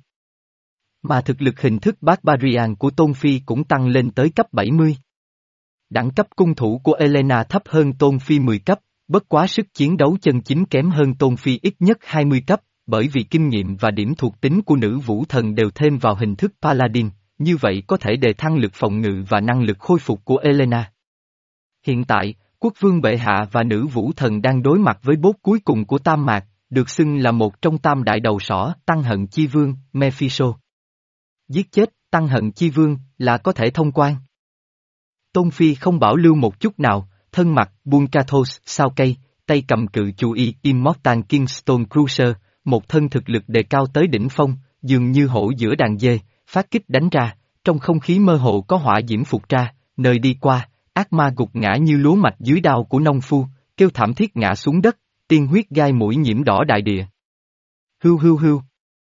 Mà thực lực hình thức Barbarian của Tôn Phi cũng tăng lên tới cấp bảy mươi. Đẳng cấp cung thủ của Elena thấp hơn Tôn Phi mười cấp, bất quá sức chiến đấu chân chính kém hơn Tôn Phi ít nhất hai mươi cấp, bởi vì kinh nghiệm và điểm thuộc tính của nữ vũ thần đều thêm vào hình thức Paladin, như vậy có thể đề thăng lực phòng ngự và năng lực khôi phục của Elena. Hiện tại, quốc vương bệ hạ và nữ vũ thần đang đối mặt với boss cuối cùng của Tam Mạc, được xưng là một trong tam đại đầu sỏ Tăng Hận Chi Vương, Mephisto. Giết chết Tăng Hận Chi Vương là có thể thông quan. Tôn Phi không bảo lưu một chút nào, thân mặt Bunkathos sao cây, tay cầm cự chú y Immortal Kingstone Cruiser, một thân thực lực đề cao tới đỉnh phong, dường như hổ giữa đàn dê, phát kích đánh ra, trong không khí mơ hồ có hỏa diễm phục ra, nơi đi qua, ác ma gục ngã như lúa mạch dưới đao của nông phu, kêu thảm thiết ngã xuống đất, tiên huyết gai mũi nhiễm đỏ đại địa. Hưu hưu hưu.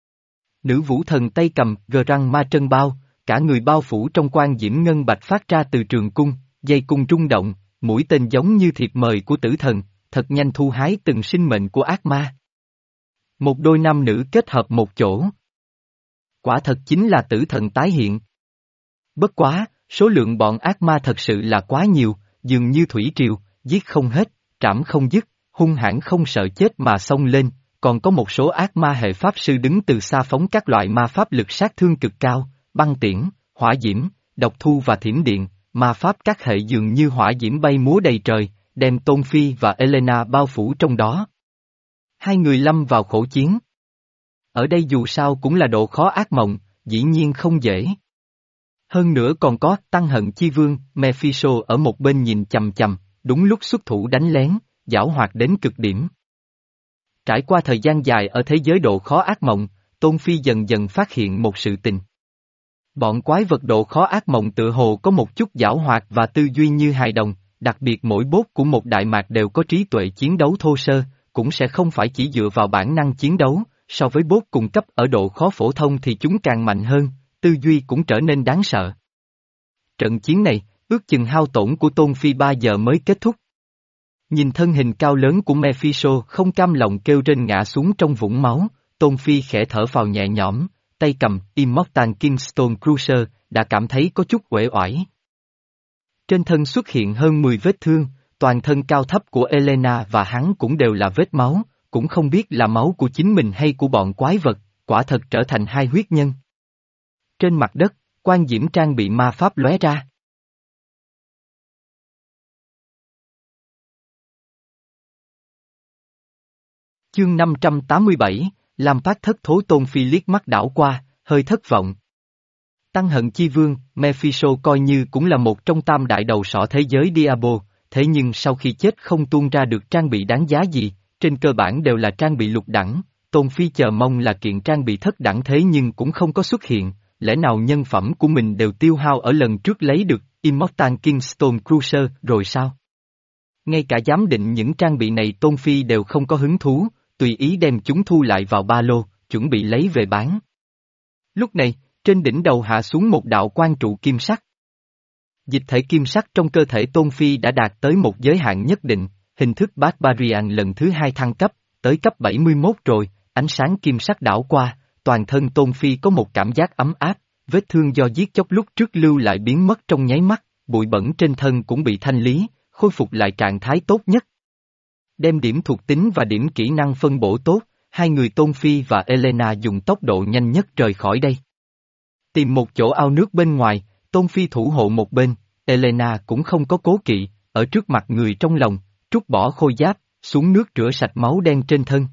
Nữ vũ thần tay cầm gờ răng ma trân bao, cả người bao phủ trong quang diễm ngân bạch phát ra từ trường cung, dây cung rung động, mũi tên giống như thiệp mời của tử thần, thật nhanh thu hái từng sinh mệnh của ác ma. Một đôi nam nữ kết hợp một chỗ. Quả thật chính là tử thần tái hiện. Bất quá, số lượng bọn ác ma thật sự là quá nhiều, dường như thủy triều, giết không hết, trảm không dứt, hung hãn không sợ chết mà xông lên, còn có một số ác ma hệ pháp sư đứng từ xa phóng các loại ma pháp lực sát thương cực cao, băng tiễn, hỏa diễm, độc thu và thiểm điện, ma pháp các hệ dường như hỏa diễm bay múa đầy trời, đem Tôn Phi và Elena bao phủ trong đó. Hai người lâm vào khổ chiến. Ở đây dù sao cũng là độ khó ác mộng, dĩ nhiên không dễ. Hơn nữa còn có Tăng Hận Chi Vương, Mephisto ở một bên nhìn chằm chằm, đúng lúc xuất thủ đánh lén, giảo hoạt đến cực điểm. Trải qua thời gian dài ở thế giới độ khó ác mộng, Tôn Phi dần dần phát hiện một sự tình. Bọn quái vật độ khó ác mộng tự hồ có một chút giảo hoạt và tư duy như hài đồng, đặc biệt mỗi boss của một đại mạc đều có trí tuệ chiến đấu thô sơ, cũng sẽ không phải chỉ dựa vào bản năng chiến đấu, so với boss cùng cấp ở độ khó phổ thông thì chúng càng mạnh hơn, tư duy cũng trở nên đáng sợ. Trận chiến này, ước chừng hao tổn của Tôn Phi ba giờ mới kết thúc. Nhìn thân hình cao lớn của Mephisto không cam lòng kêu rên ngã xuống trong vũng máu, Tôn Phi khẽ thở phào nhẹ nhõm, tay cầm Immortal Kingstone Cruiser, đã cảm thấy có chút uể oải. Trên thân xuất hiện hơn mười vết thương, toàn thân cao thấp của Elena và hắn cũng đều là vết máu, cũng không biết là máu của chính mình hay của bọn quái vật, quả thật trở thành hai huyết nhân. Trên mặt đất, quan diễm trang bị ma pháp lóe ra. Chương năm trăm tám mươi bảy, Lam Phát thất thố. Tôn Phi liếc mắt đảo qua, hơi thất vọng. Tăng Hận Chi Vương, Mephisto coi như cũng là một trong tam đại đầu sỏ thế giới Diablo, thế nhưng sau khi chết không tuôn ra được trang bị đáng giá gì, trên cơ bản đều là trang bị lục đẳng. Tôn Phi chờ mong là kiện trang bị thất đẳng thế nhưng cũng không có xuất hiện, lẽ nào nhân phẩm của mình đều tiêu hao ở lần trước lấy được Immortal Kingstone Cruiser rồi sao? Ngay cả giám định những trang bị này Tôn Phi đều không có hứng thú, tùy ý đem chúng thu lại vào ba lô, chuẩn bị lấy về bán. Lúc này, trên đỉnh đầu hạ xuống một đạo quan trụ kim sắc. Dịch thể kim sắc trong cơ thể Tôn Phi đã đạt tới một giới hạn nhất định, hình thức Barbarian lần thứ hai thăng cấp, tới cấp bảy mươi mốt rồi, ánh sáng kim sắc đảo qua, toàn thân Tôn Phi có một cảm giác ấm áp, vết thương do giết chóc lúc trước lưu lại biến mất trong nháy mắt, bụi bẩn trên thân cũng bị thanh lý, khôi phục lại trạng thái tốt nhất. Đem điểm thuộc tính và điểm kỹ năng phân bổ tốt, hai người Tôn Phi và Elena dùng tốc độ nhanh nhất rời khỏi đây. Tìm một chỗ ao nước bên ngoài, Tôn Phi thủ hộ một bên, Elena cũng không có cố kỵ, ở trước mặt người trong lòng, trút bỏ khôi giáp, xuống nước rửa sạch máu đen trên thân.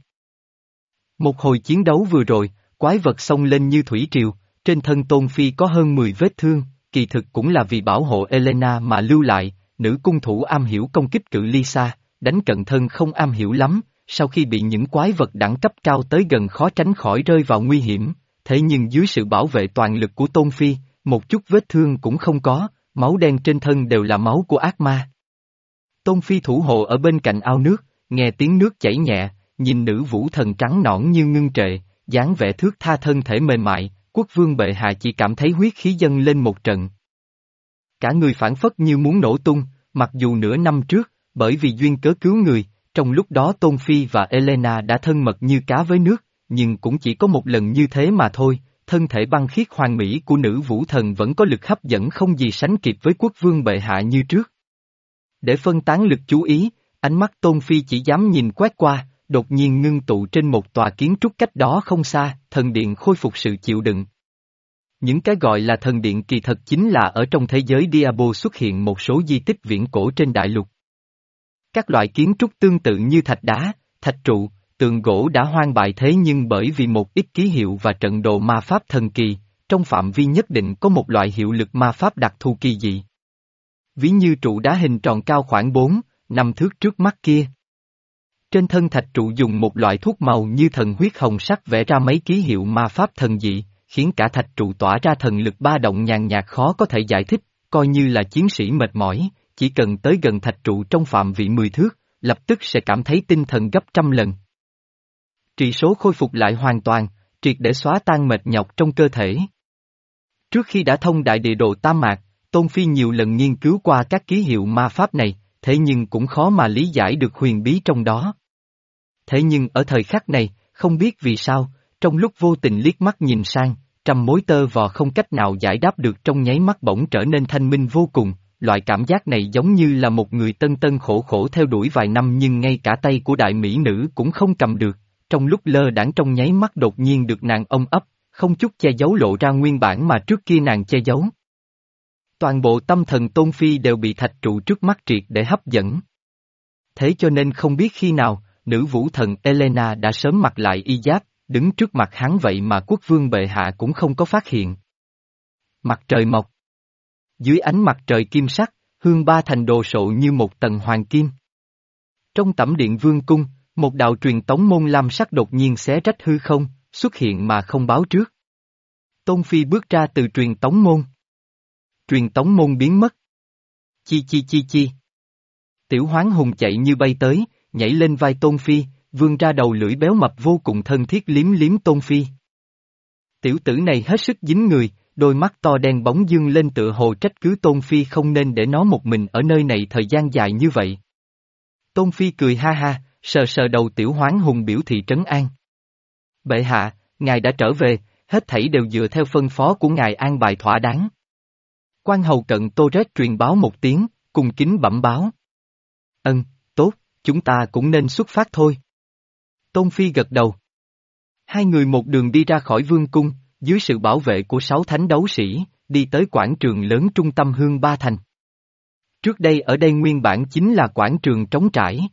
Một hồi chiến đấu vừa rồi, quái vật xông lên như thủy triều, trên thân Tôn Phi có hơn mười vết thương, kỳ thực cũng là vì bảo hộ Elena mà lưu lại, nữ cung thủ am hiểu công kích cự ly xa, đánh cận thân không am hiểu lắm, sau khi bị những quái vật đẳng cấp cao tới gần khó tránh khỏi rơi vào nguy hiểm, thế nhưng dưới sự bảo vệ toàn lực của Tôn Phi, một chút vết thương cũng không có, máu đen trên thân đều là máu của ác ma. Tôn Phi thủ hộ ở bên cạnh ao nước, nghe tiếng nước chảy nhẹ, nhìn nữ vũ thần trắng nõn như ngưng trệ, dáng vẻ thước tha thân thể mềm mại, quốc vương bệ hạ chỉ cảm thấy huyết khí dâng lên một trận. Cả người phảng phất như muốn nổ tung, mặc dù nửa năm trước, bởi vì duyên cớ cứu người, trong lúc đó Tôn Phi và Elena đã thân mật như cá với nước, nhưng cũng chỉ có một lần như thế mà thôi, thân thể băng khiết hoàn mỹ của nữ vũ thần vẫn có lực hấp dẫn không gì sánh kịp với quốc vương bệ hạ như trước. Để phân tán lực chú ý, ánh mắt Tôn Phi chỉ dám nhìn quét qua, đột nhiên ngưng tụ trên một tòa kiến trúc cách đó không xa, thần điện khôi phục sự chịu đựng. Những cái gọi là thần điện kỳ thật chính là ở trong thế giới Diablo xuất hiện một số di tích viễn cổ trên đại lục. Các loại kiến trúc tương tự như thạch đá, thạch trụ, tường gỗ đã hoang bại thế nhưng bởi vì một ít ký hiệu và trận đồ ma pháp thần kỳ, trong phạm vi nhất định có một loại hiệu lực ma pháp đặc thù kỳ dị. Ví như trụ đá hình tròn cao khoảng bốn, năm thước trước mắt kia. Trên thân thạch trụ dùng một loại thuốc màu như thần huyết hồng sắc vẽ ra mấy ký hiệu ma pháp thần dị, khiến cả thạch trụ tỏa ra thần lực ba động nhàn nhạt khó có thể giải thích, coi như là chiến sĩ mệt mỏi, chỉ cần tới gần thạch trụ trong phạm vị mười thước, lập tức sẽ cảm thấy tinh thần gấp trăm lần. Trị số khôi phục lại hoàn toàn, triệt để xóa tan mệt nhọc trong cơ thể. Trước khi đã thông đại địa đồ Tam Mạc, Tôn Phi nhiều lần nghiên cứu qua các ký hiệu ma pháp này, thế nhưng cũng khó mà lý giải được huyền bí trong đó. Thế nhưng ở thời khắc này, không biết vì sao, trong lúc vô tình liếc mắt nhìn sang, trăm mối tơ vò không cách nào giải đáp được trong nháy mắt bỗng trở nên thanh minh vô cùng, loại cảm giác này giống như là một người tân tân khổ khổ theo đuổi vài năm nhưng ngay cả tay của đại mỹ nữ cũng không cầm được, trong lúc lơ đãng trong nháy mắt đột nhiên được nàng ôm ấp, không chút che giấu lộ ra nguyên bản mà trước kia nàng che giấu. Toàn bộ tâm thần Tôn Phi đều bị thạch trụ trước mắt triệt để hấp dẫn. Thế cho nên không biết khi nào, nữ vũ thần Elena đã sớm mặc lại y giáp, đứng trước mặt hắn vậy mà quốc vương bệ hạ cũng không có phát hiện. Mặt trời mọc. Dưới ánh mặt trời kim sắc, hương ba thành đồ sộ như một tầng hoàng kim. Trong tẩm điện vương cung, một đạo truyền tống môn lam sắc đột nhiên xé rách hư không, xuất hiện mà không báo trước. Tôn Phi bước ra từ truyền tống môn. Truyền tống môn biến mất. Chi chi chi chi. Tiểu Hoán Hùng chạy như bay tới, nhảy lên vai Tôn Phi, vươn ra đầu lưỡi béo mập vô cùng thân thiết liếm liếm Tôn Phi. Tiểu tử này hết sức dính người, đôi mắt to đen bóng dương lên tựa hồ trách cứ Tôn Phi không nên để nó một mình ở nơi này thời gian dài như vậy. Tôn Phi cười ha ha, sờ sờ đầu Tiểu Hoán Hùng biểu thị trấn an. Bệ hạ, ngài đã trở về, hết thảy đều dựa theo phân phó của ngài an bài thỏa đáng. Quan hầu cận Tô Rét truyền báo một tiếng, cùng kính bẩm báo. Ân, tốt, chúng ta cũng nên xuất phát thôi. Tôn Phi gật đầu. Hai người một đường đi ra khỏi vương cung, dưới sự bảo vệ của sáu thánh đấu sĩ, đi tới quảng trường lớn trung tâm Hương Ba Thành. Trước đây ở đây nguyên bản chính là quảng trường trống trải.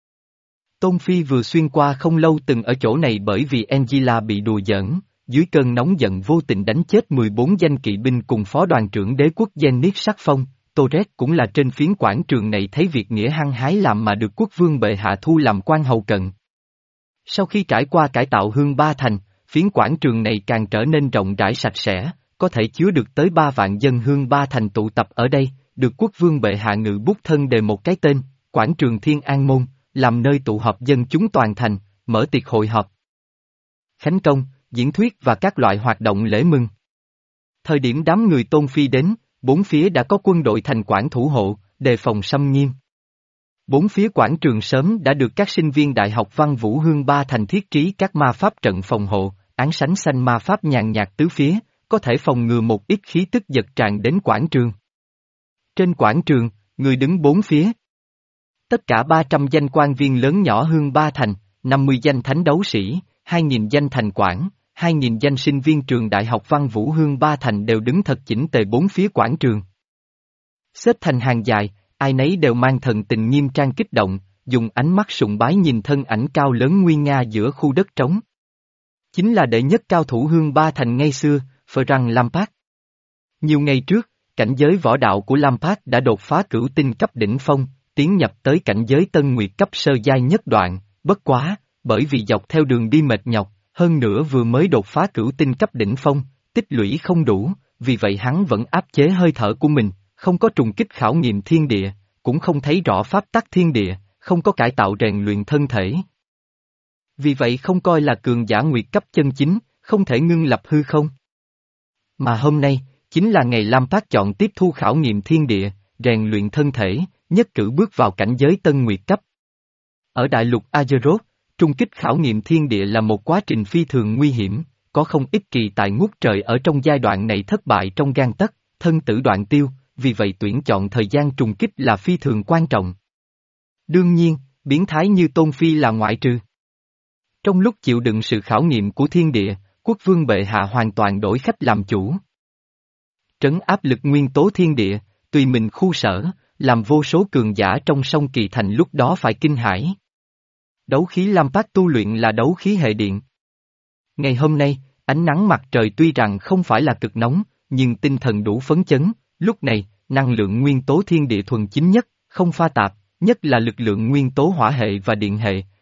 Tôn Phi vừa xuyên qua không lâu từng ở chỗ này bởi vì Angela bị đùa giỡn, dưới cơn nóng giận vô tình đánh chết mười bốn danh kỵ binh cùng phó đoàn trưởng đế quốc Zenith sắc phong, Torres cũng là trên phiến quảng trường này thấy việc nghĩa hăng hái làm mà được quốc vương bệ hạ thu làm quan hầu cận. Sau khi trải qua cải tạo Hương Ba Thành, phiến quảng trường này càng trở nên rộng rãi sạch sẽ, có thể chứa được tới ba vạn dân Hương Ba Thành tụ tập ở đây, được quốc vương bệ hạ ngự bút thân đề một cái tên, quảng trường Thiên An Môn, làm nơi tụ họp dân chúng toàn thành, mở tiệc hội họp, khánh công, diễn thuyết và các loại hoạt động lễ mừng. Thời điểm đám người Tôn Phi đến, bốn phía đã có quân đội thành quản thủ hộ, đề phòng xâm nghiêm. Bốn phía quảng trường sớm đã được các sinh viên Đại học Văn Vũ Hương Ba Thành thiết trí các ma pháp trận phòng hộ, áng sánh xanh ma pháp nhàn nhạt tứ phía, có thể phòng ngừa một ít khí tức giật tràn đến quảng trường. Trên quảng trường, người đứng bốn phía. Tất cả ba trăm danh quan viên lớn nhỏ Hương Ba Thành, năm mươi danh thánh đấu sĩ, hai nghìn danh thành quản, hai nghìn danh sinh viên trường Đại học Văn Vũ Hương Ba Thành đều đứng thật chỉnh tề bốn phía quảng trường. Xếp thành hàng dài, ai nấy đều mang thần tình nghiêm trang kích động, dùng ánh mắt sùng bái nhìn thân ảnh cao lớn nguy nga giữa khu đất trống. Chính là đệ nhất cao thủ Hương Ba Thành ngay xưa, Ferran Lampard. Nhiều ngày trước, cảnh giới võ đạo của Lampard đã đột phá cửu tinh cấp đỉnh phong, tiến nhập tới cảnh giới tân nguyệt cấp sơ giai nhất đoạn, bất quá, bởi vì dọc theo đường đi mệt nhọc, hơn nữa vừa mới đột phá cửu tinh cấp đỉnh phong, tích lũy không đủ, vì vậy hắn vẫn áp chế hơi thở của mình, không có trùng kích khảo nghiệm thiên địa, cũng không thấy rõ pháp tắc thiên địa, không có cải tạo rèn luyện thân thể. Vì vậy không coi là cường giả nguyệt cấp chân chính, không thể ngưng lập hư không. Mà hôm nay, chính là ngày Lampard chọn tiếp thu khảo nghiệm thiên địa, rèn luyện thân thể, nhất cử bước vào cảnh giới tân nguyệt cấp. Ở đại lục Azeroth, trung kích khảo nghiệm thiên địa là một quá trình phi thường nguy hiểm, có không ít kỳ tài ngút trời ở trong giai đoạn này thất bại trong gang tấc, thân tử đoạn tiêu, vì vậy tuyển chọn thời gian trùng kích là phi thường quan trọng. Đương nhiên, biến thái như Tôn Phi là ngoại trừ. Trong lúc chịu đựng sự khảo nghiệm của thiên địa, quốc vương bệ hạ hoàn toàn đổi khách làm chủ. Trấn áp lực nguyên tố thiên địa, tùy mình khu sở, làm vô số cường giả trong sông Kỳ Thành lúc đó phải kinh hãi. Đấu khí Lampard tu luyện là đấu khí hệ điện. Ngày hôm nay, ánh nắng mặt trời tuy rằng không phải là cực nóng, nhưng tinh thần đủ phấn chấn, lúc này, năng lượng nguyên tố thiên địa thuần chính nhất, không pha tạp, nhất là lực lượng nguyên tố hỏa hệ và điện hệ,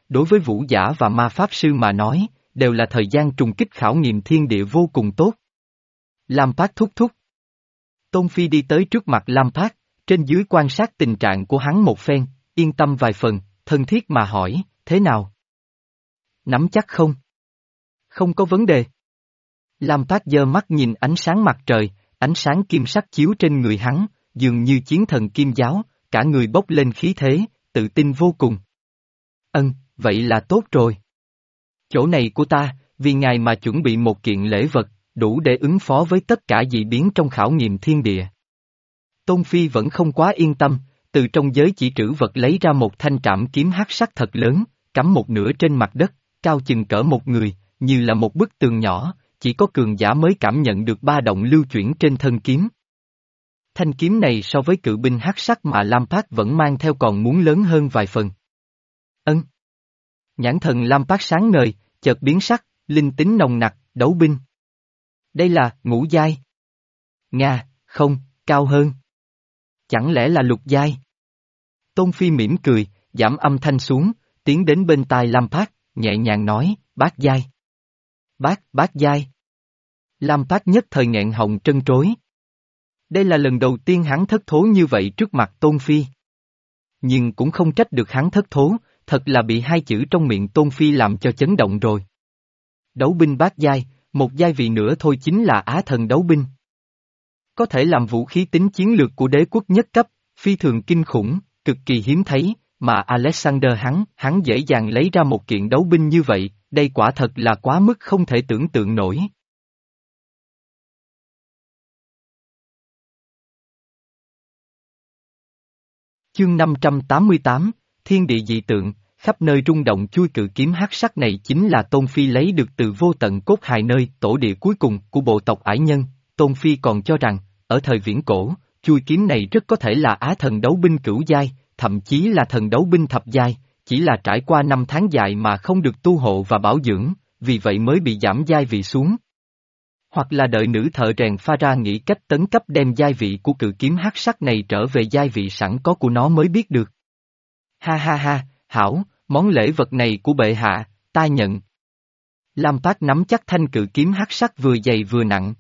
đối với vũ giả và ma pháp sư mà nói, đều là thời gian trùng kích khảo nghiệm thiên địa vô cùng tốt. Lam Phát thúc thúc. Tôn Phi đi tới trước mặt Lam Phát, trên dưới quan sát tình trạng của hắn một phen, yên tâm vài phần, thân thiết mà hỏi, thế nào? Nắm chắc không? Không có vấn đề. Lam Phát giơ mắt nhìn ánh sáng mặt trời, ánh sáng kim sắc chiếu trên người hắn, dường như chiến thần kim giáo, cả người bốc lên khí thế, tự tin vô cùng. Ân, vậy là tốt rồi. Chỗ này của ta, vì ngài mà chuẩn bị một kiện lễ vật, đủ để ứng phó với tất cả dị biến trong khảo nghiệm thiên địa. Tôn Phi vẫn không quá yên tâm, từ trong giới chỉ trữ vật lấy ra một thanh trảm kiếm hắc sắc thật lớn, cắm một nửa trên mặt đất, cao chừng cỡ một người, như là một bức tường nhỏ, chỉ có cường giả mới cảm nhận được ba động lưu chuyển trên thân kiếm. Thanh kiếm này so với cự binh hắc sắc mà Lam Phát vẫn mang theo còn muốn lớn hơn vài phần. Ân. Nhãn thần Lam Phát sáng ngời, chợt biến sắc, linh tính nồng nặc, đấu binh. Đây là ngũ giai. Nga, không, cao hơn. Chẳng lẽ là lục giai? Tôn Phi mỉm cười, giảm âm thanh xuống, tiến đến bên tai Lam Phát, nhẹ nhàng nói, bát giai. Bát, bát giai. Lam Phát nhất thời nghẹn họng trân trối. Đây là lần đầu tiên hắn thất thố như vậy trước mặt Tôn Phi. Nhưng cũng không trách được hắn thất thố, thật là bị hai chữ trong miệng Tôn Phi làm cho chấn động rồi. Đấu binh bát giai, một giai vị nữa thôi chính là Á Thần đấu binh. Có thể làm vũ khí tính chiến lược của đế quốc nhất cấp, phi thường kinh khủng, cực kỳ hiếm thấy, mà Alexander hắn, hắn dễ dàng lấy ra một kiện đấu binh như vậy, đây quả thật là quá mức không thể tưởng tượng nổi. Chương năm trăm tám mươi tám, Thiên địa dị tượng, khắp nơi rung động chui cự kiếm hắc sắc này chính là Tôn Phi lấy được từ vô tận cốt hài nơi tổ địa cuối cùng của bộ tộc Ải Nhân. Tôn Phi còn cho rằng, ở thời viễn cổ, chui kiếm này rất có thể là Á Thần đấu binh cửu giai, thậm chí là thần đấu binh thập giai, chỉ là trải qua năm tháng dài mà không được tu hộ và bảo dưỡng, vì vậy mới bị giảm giai vị xuống. Hoặc là đợi nữ thợ rèn pha ra nghĩ cách tấn cấp đem giai vị của cự kiếm hắc sắc này trở về giai vị sẵn có của nó mới biết được. Ha ha ha, hảo, món lễ vật này của bệ hạ, ta nhận. Lam Phát nắm chắc thanh cự kiếm hắc sắc vừa dày vừa nặng.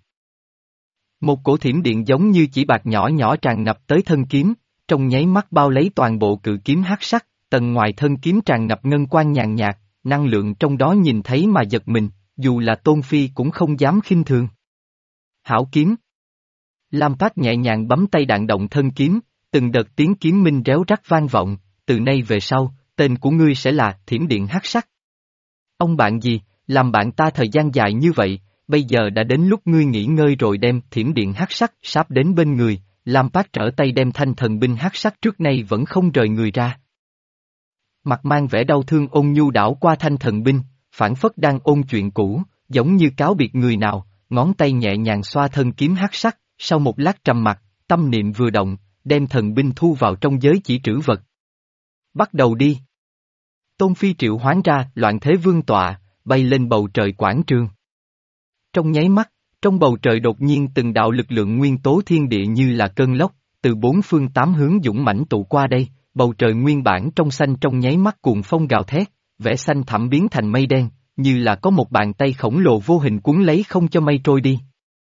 Một cổ thiểm điện giống như chỉ bạc nhỏ nhỏ tràn ngập tới thân kiếm, trong nháy mắt bao lấy toàn bộ cự kiếm hắc sắc, tầng ngoài thân kiếm tràn ngập ngân quang nhàn nhạt, năng lượng trong đó nhìn thấy mà giật mình, dù là Tôn Phi cũng không dám khinh thường. Hảo kiếm. Lam Phát nhẹ nhàng bấm tay đạn động thân kiếm, từng đợt tiếng kiếm minh réo rắt vang vọng, từ nay về sau, tên của ngươi sẽ là thiểm điện hắc sắc. Ông bạn gì, làm bạn ta thời gian dài như vậy, bây giờ đã đến lúc ngươi nghỉ ngơi rồi đem thiểm điện hắc sắc sắp đến bên người, Lam Phát trở tay đem thanh thần binh hắc sắc trước nay vẫn không rời người ra. Mặt mang vẻ đau thương ôn nhu đảo qua thanh thần binh, phảng phất đang ôn chuyện cũ, giống như cáo biệt người nào, ngón tay nhẹ nhàng xoa thân kiếm hắc sắc, sau một lát trầm mặc, tâm niệm vừa động, đem thần binh thu vào trong giới chỉ trữ vật. Bắt đầu đi. Tôn Phi triệu hoán ra loạn thế vương tọa, bay lên bầu trời quảng trường. Trong nháy mắt, trong bầu trời đột nhiên từng đạo lực lượng nguyên tố thiên địa như là cơn lốc, từ bốn phương tám hướng dũng mãnh tụ qua đây, bầu trời nguyên bản trong xanh trong nháy mắt cuồng phong gào thét, vẻ xanh thẳm biến thành mây đen, như là có một bàn tay khổng lồ vô hình cuốn lấy không cho mây trôi đi.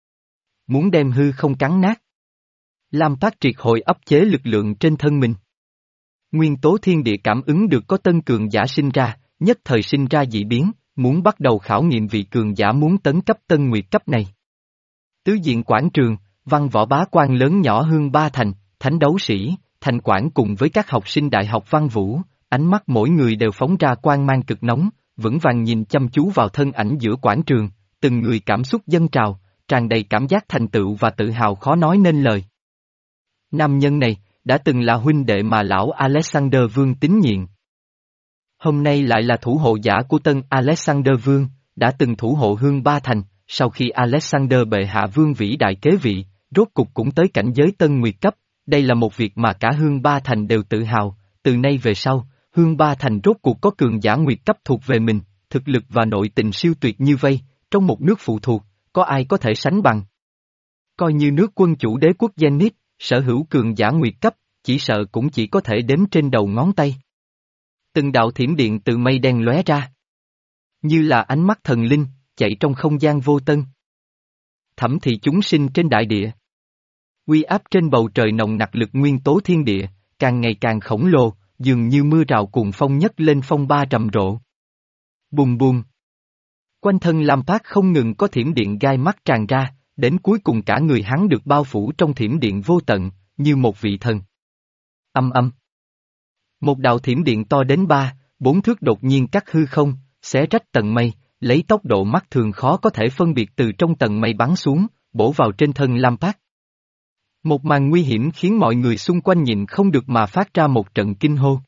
Muốn đem hư không cắn nát. Lam Phát triệt hồi áp chế lực lượng trên thân mình. Nguyên tố thiên địa cảm ứng được có tân cường giả sinh ra, nhất thời sinh ra dị biến, muốn bắt đầu khảo nghiệm vị cường giả muốn tấn cấp tân nguyệt cấp này. Tứ diện quảng trường, văn võ bá quan lớn nhỏ hương ba thành, thánh đấu sĩ, thành quản cùng với các học sinh đại học văn vũ, ánh mắt mỗi người đều phóng ra quang mang cực nóng, vững vàng nhìn chăm chú vào thân ảnh giữa quảng trường, từng người cảm xúc dâng trào, tràn đầy cảm giác thành tựu và tự hào khó nói nên lời. Nam nhân này, đã từng là huynh đệ mà lão Alexander Vương tín nhiệm. Hôm nay lại là thủ hộ giả của tân Alexander Vương, đã từng thủ hộ hương ba thành, sau khi Alexander bệ hạ vương vĩ đại kế vị, rốt cục cũng tới cảnh giới tân nguyệt cấp, đây là một việc mà cả hương ba thành đều tự hào, từ nay về sau, hương ba thành rốt cuộc có cường giả nguyệt cấp thuộc về mình, thực lực và nội tình siêu tuyệt như vây, trong một nước phụ thuộc, có ai có thể sánh bằng. Coi như nước quân chủ đế quốc Zenith, sở hữu cường giả nguyệt cấp, chỉ sợ cũng chỉ có thể đếm trên đầu ngón tay. Từng đạo thiểm điện từ mây đen lóe ra. Như là ánh mắt thần linh, chạy trong không gian vô tân. Thẩm thị chúng sinh trên đại địa. Uy áp trên bầu trời nồng nặc lực nguyên tố thiên địa, càng ngày càng khổng lồ, dường như mưa rào cuồng phong nhấc lên phong ba rầm rộ. Bùm bùm. Quanh thân Lam Phát không ngừng có thiểm điện gai mắt tràn ra, đến cuối cùng cả người hắn được bao phủ trong thiểm điện vô tận, như một vị thần. Âm âm. Một đạo thiểm điện to đến ba, bốn thước đột nhiên cắt hư không, xé rách tầng mây, lấy tốc độ mắt thường khó có thể phân biệt từ trong tầng mây bắn xuống, bổ vào trên thân Lam Phát. Một màn nguy hiểm khiến mọi người xung quanh nhìn không được mà phát ra một trận kinh hô.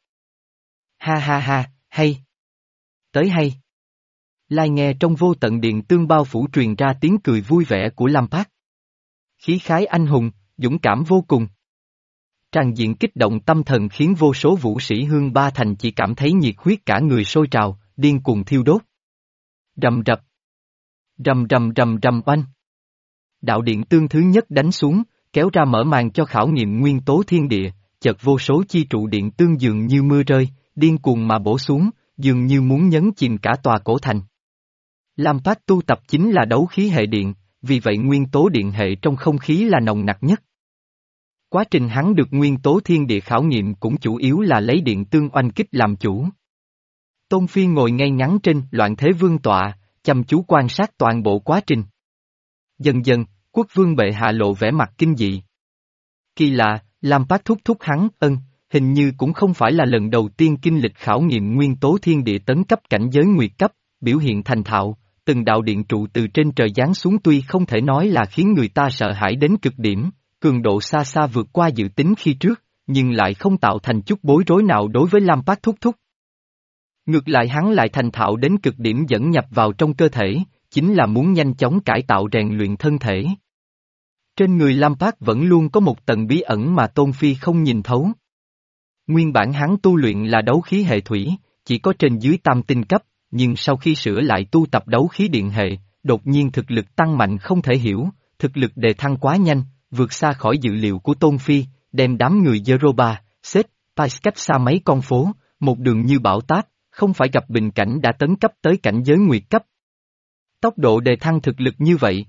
Ha ha ha, hay. Tới hay. Lai nghe trong vô tận điện tương bao phủ truyền ra tiếng cười vui vẻ của Lam Phát. Khí khái anh hùng, dũng cảm vô cùng. Tràn diện kích động tâm thần khiến vô số vũ sĩ Hương Ba Thành chỉ cảm thấy nhiệt huyết cả người sôi trào, điên cuồng thiêu đốt. Rầm rập. Rầm rầm rầm rầm oanh. Đạo điện tương thứ nhất đánh xuống, kéo ra mở màn cho khảo nghiệm nguyên tố thiên địa, chợt vô số chi trụ điện tương dường như mưa rơi, điên cuồng mà bổ xuống, dường như muốn nhấn chìm cả tòa cổ thành. Lam Phát tu tập chính là đấu khí hệ điện, vì vậy nguyên tố điện hệ trong không khí là nồng nặc nhất. Quá trình hắn được nguyên tố thiên địa khảo nghiệm cũng chủ yếu là lấy điện tương oanh kích làm chủ. Tôn Phi ngồi ngay ngắn trên loạn thế vương tọa, chăm chú quan sát toàn bộ quá trình. Dần dần, quốc vương bệ hạ lộ vẻ mặt kinh dị. Kỳ lạ, Lam Phát thúc thúc hắn, ân, hình như cũng không phải là lần đầu tiên kinh lịch khảo nghiệm nguyên tố thiên địa tấn cấp cảnh giới nguyệt cấp, biểu hiện thành thạo, từng đạo điện trụ từ trên trời giáng xuống tuy không thể nói là khiến người ta sợ hãi đến cực điểm, cường độ xa xa vượt qua dự tính khi trước, nhưng lại không tạo thành chút bối rối nào đối với Lam Phát thúc thúc. Ngược lại hắn lại thành thạo đến cực điểm dẫn nhập vào trong cơ thể, chính là muốn nhanh chóng cải tạo rèn luyện thân thể. Trên người Lam Phát vẫn luôn có một tầng bí ẩn mà Tôn Phi không nhìn thấu. Nguyên bản hắn tu luyện là đấu khí hệ thủy, chỉ có trên dưới tam tinh cấp, nhưng sau khi sửa lại tu tập đấu khí điện hệ, đột nhiên thực lực tăng mạnh không thể hiểu, thực lực đề thăng quá nhanh, vượt xa khỏi dự liệu của Tôn Phi, đem đám người Yeroba, Seth, Pais cách xa mấy con phố, một đường như bão táp, không phải gặp bình cảnh đã tấn cấp tới cảnh giới nguyệt cấp. Tốc độ đề thăng thực lực như vậy,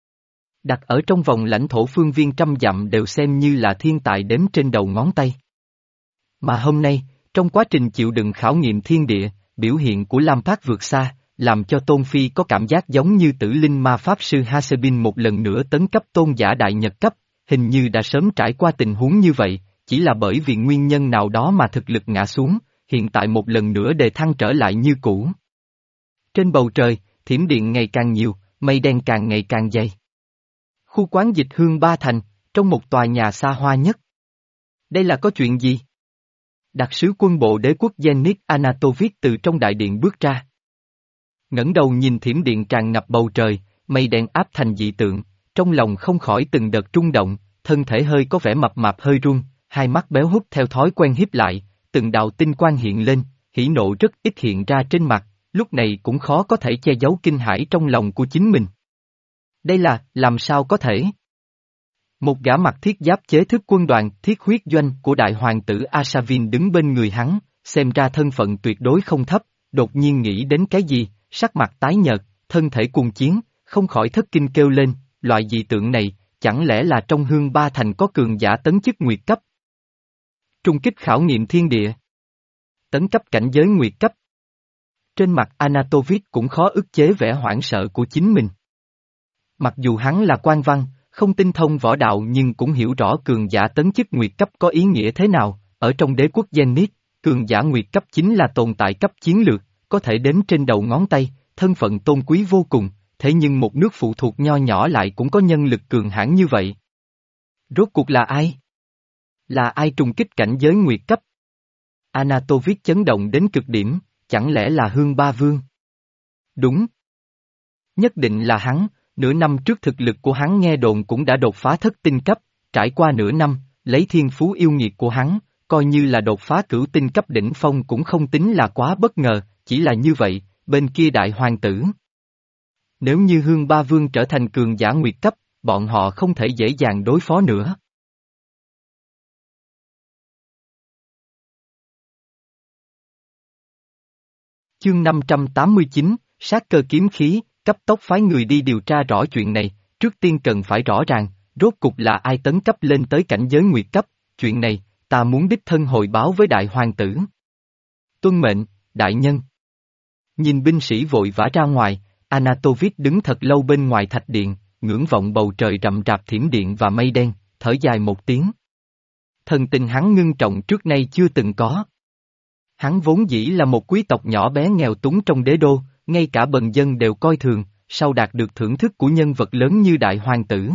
đặt ở trong vòng lãnh thổ phương viên trăm dặm đều xem như là thiên tài đếm trên đầu ngón tay. Mà hôm nay, trong quá trình chịu đựng khảo nghiệm thiên địa, biểu hiện của Lam Phát vượt xa, làm cho Tôn Phi có cảm giác giống như tử linh ma pháp sư Hasebin một lần nữa tấn cấp tôn giả đại nhật cấp, hình như đã sớm trải qua tình huống như vậy, chỉ là bởi vì nguyên nhân nào đó mà thực lực ngã xuống, hiện tại một lần nữa đề thăng trở lại như cũ. Trên bầu trời, thiểm điện ngày càng nhiều, mây đen càng ngày càng dày. Khu quán dịch Hương Ba Thành, trong một tòa nhà xa hoa nhất. Đây là có chuyện gì? Đặc sứ quân bộ đế quốc Zenit Anatovic từ trong đại điện bước ra. Ngẩng đầu nhìn thiểm điện tràn ngập bầu trời, mây đen áp thành dị tượng, trong lòng không khỏi từng đợt rung động, thân thể hơi có vẻ mập mạp hơi run, hai mắt béo hút theo thói quen híp lại, từng đạo tinh quang hiện lên, hỉ nộ rất ít hiện ra trên mặt, lúc này cũng khó có thể che giấu kinh hãi trong lòng của chính mình. Đây là, làm sao có thể? Một gã mặc thiết giáp chế thức quân đoàn thiết huyết doanh của đại hoàng tử Asavin đứng bên người hắn, xem ra thân phận tuyệt đối không thấp, đột nhiên nghĩ đến cái gì, sắc mặt tái nhợt, thân thể cuồng chiến, không khỏi thất kinh kêu lên, loại dị tượng này, chẳng lẽ là trong Hương Ba Thành có cường giả tấn chức nguyệt cấp? Trung kích khảo nghiệm thiên địa. Tấn cấp cảnh giới nguyệt cấp. Trên mặt Anatovic cũng khó ức chế vẻ hoảng sợ của chính mình. Mặc dù hắn là quan văn, không tinh thông võ đạo nhưng cũng hiểu rõ cường giả tấn chức nguyệt cấp có ý nghĩa thế nào, ở trong đế quốc Zenith, cường giả nguyệt cấp chính là tồn tại cấp chiến lược, có thể đếm trên đầu ngón tay, thân phận tôn quý vô cùng, thế nhưng một nước phụ thuộc nho nhỏ lại cũng có nhân lực cường hãn như vậy. Rốt cuộc là ai? Là ai trùng kích cảnh giới nguyệt cấp? Anatovic chấn động đến cực điểm, chẳng lẽ là Hương Ba Vương? Đúng. Nhất định là hắn, nửa năm trước thực lực của hắn nghe đồn cũng đã đột phá thất tinh cấp, trải qua nửa năm, lấy thiên phú yêu nghiệt của hắn, coi như là đột phá cửu tinh cấp đỉnh phong cũng không tính là quá bất ngờ, chỉ là như vậy, bên kia đại hoàng tử. Nếu như Hương Ba Vương trở thành cường giả nguyệt cấp, bọn họ không thể dễ dàng đối phó nữa. Chương năm trăm tám mươi chín, sát cơ kiếm khí, cấp tốc phái người đi điều tra rõ chuyện này, trước tiên cần phải rõ ràng, rốt cục là ai tấn cấp lên tới cảnh giới nguyệt cấp, chuyện này, ta muốn đích thân hồi báo với đại hoàng tử. Tuân mệnh, đại nhân. Nhìn binh sĩ vội vã ra ngoài, Anatovic đứng thật lâu bên ngoài thạch điện, ngưỡng vọng bầu trời rậm rạp thiểm điện và mây đen, thở dài một tiếng. Thần tình hắn ngưng trọng trước nay chưa từng có. Hắn vốn dĩ là một quý tộc nhỏ bé nghèo túng trong đế đô, ngay cả bần dân đều coi thường, sau đạt được thưởng thức của nhân vật lớn như đại hoàng tử.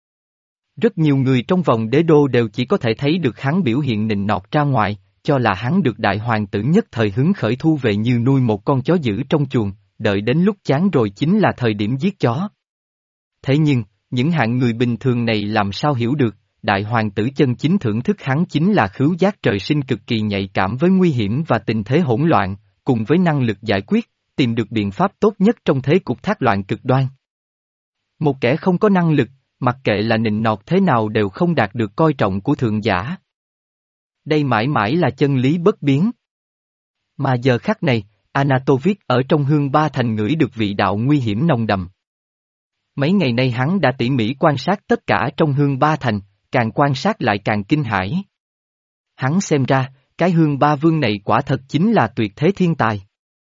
Rất nhiều người trong vòng đế đô đều chỉ có thể thấy được hắn biểu hiện nịnh nọt ra ngoài, cho là hắn được đại hoàng tử nhất thời hứng khởi thu về như nuôi một con chó dữ trong chuồng, đợi đến lúc chán rồi chính là thời điểm giết chó. Thế nhưng, những hạng người bình thường này làm sao hiểu được, đại hoàng tử chân chính thưởng thức hắn chính là khứu giác trời sinh cực kỳ nhạy cảm với nguy hiểm và tình thế hỗn loạn, cùng với năng lực giải quyết, tìm được biện pháp tốt nhất trong thế cục thác loạn cực đoan. Một kẻ không có năng lực, mặc kệ là nịnh nọt thế nào đều không đạt được coi trọng của thượng giả. Đây mãi mãi là chân lý bất biến. Mà giờ khắc này, Anatovic ở trong hương ba thành ngửi được vị đạo nguy hiểm nồng đậm. Mấy ngày nay hắn đã tỉ mỉ quan sát tất cả trong hương ba thành, càng quan sát lại càng kinh hãi. Hắn xem ra, cái hương ba vương này quả thật chính là tuyệt thế thiên tài.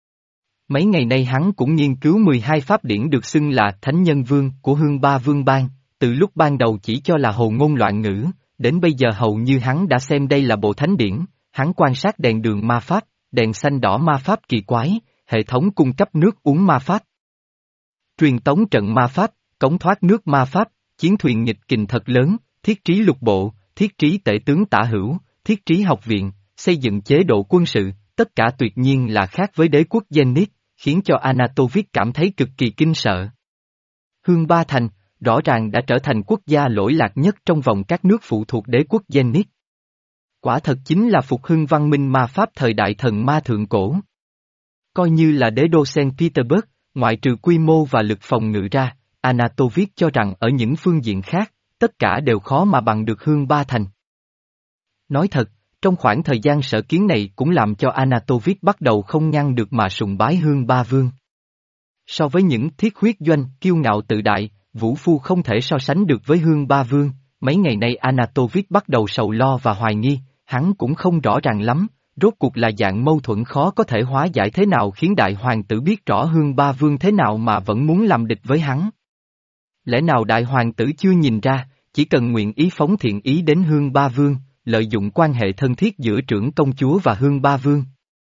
Mấy ngày nay hắn cũng nghiên cứu mười hai pháp điển được xưng là Thánh Nhân Vương của hương ba vương bang, từ lúc ban đầu chỉ cho là hồ ngôn loạn ngữ, đến bây giờ hầu như hắn đã xem đây là bộ thánh điển, hắn quan sát đèn đường ma pháp, đèn xanh đỏ ma pháp kỳ quái, hệ thống cung cấp nước uống ma pháp, truyền tống trận ma pháp, cống thoát nước ma pháp, chiến thuyền nghịch kình thật lớn, thiết trí lục bộ, thiết trí tể tướng tả hữu, thiết trí học viện, xây dựng chế độ quân sự, tất cả tuyệt nhiên là khác với đế quốc Zenith, khiến cho Anatovic cảm thấy cực kỳ kinh sợ. Hương Ba Thành, rõ ràng đã trở thành quốc gia lỗi lạc nhất trong vòng các nước phụ thuộc đế quốc Zenith. Quả thật chính là phục hưng văn minh ma pháp thời đại thần ma thượng cổ. Coi như là đế đô Saint Petersburg, ngoại trừ quy mô và lực phòng ngự ra, Anatovic cho rằng ở những phương diện khác, tất cả đều khó mà bằng được Hương Ba Thành. Nói thật, trong khoảng thời gian sở kiến này cũng làm cho Anatovic bắt đầu không ngăn được mà sùng bái Hương Ba Vương. So với những thiết huyết doanh, kiêu ngạo tự đại, vũ phu không thể so sánh được với Hương Ba Vương, mấy ngày nay Anatovic bắt đầu sầu lo và hoài nghi, hắn cũng không rõ ràng lắm, rốt cuộc là dạng mâu thuẫn khó có thể hóa giải thế nào khiến đại hoàng tử biết rõ Hương Ba Vương thế nào mà vẫn muốn làm địch với hắn. Lẽ nào đại hoàng tử chưa nhìn ra, chỉ cần nguyện ý phóng thiện ý đến Hương Ba Vương, lợi dụng quan hệ thân thiết giữa trưởng công chúa và Hương Ba Vương,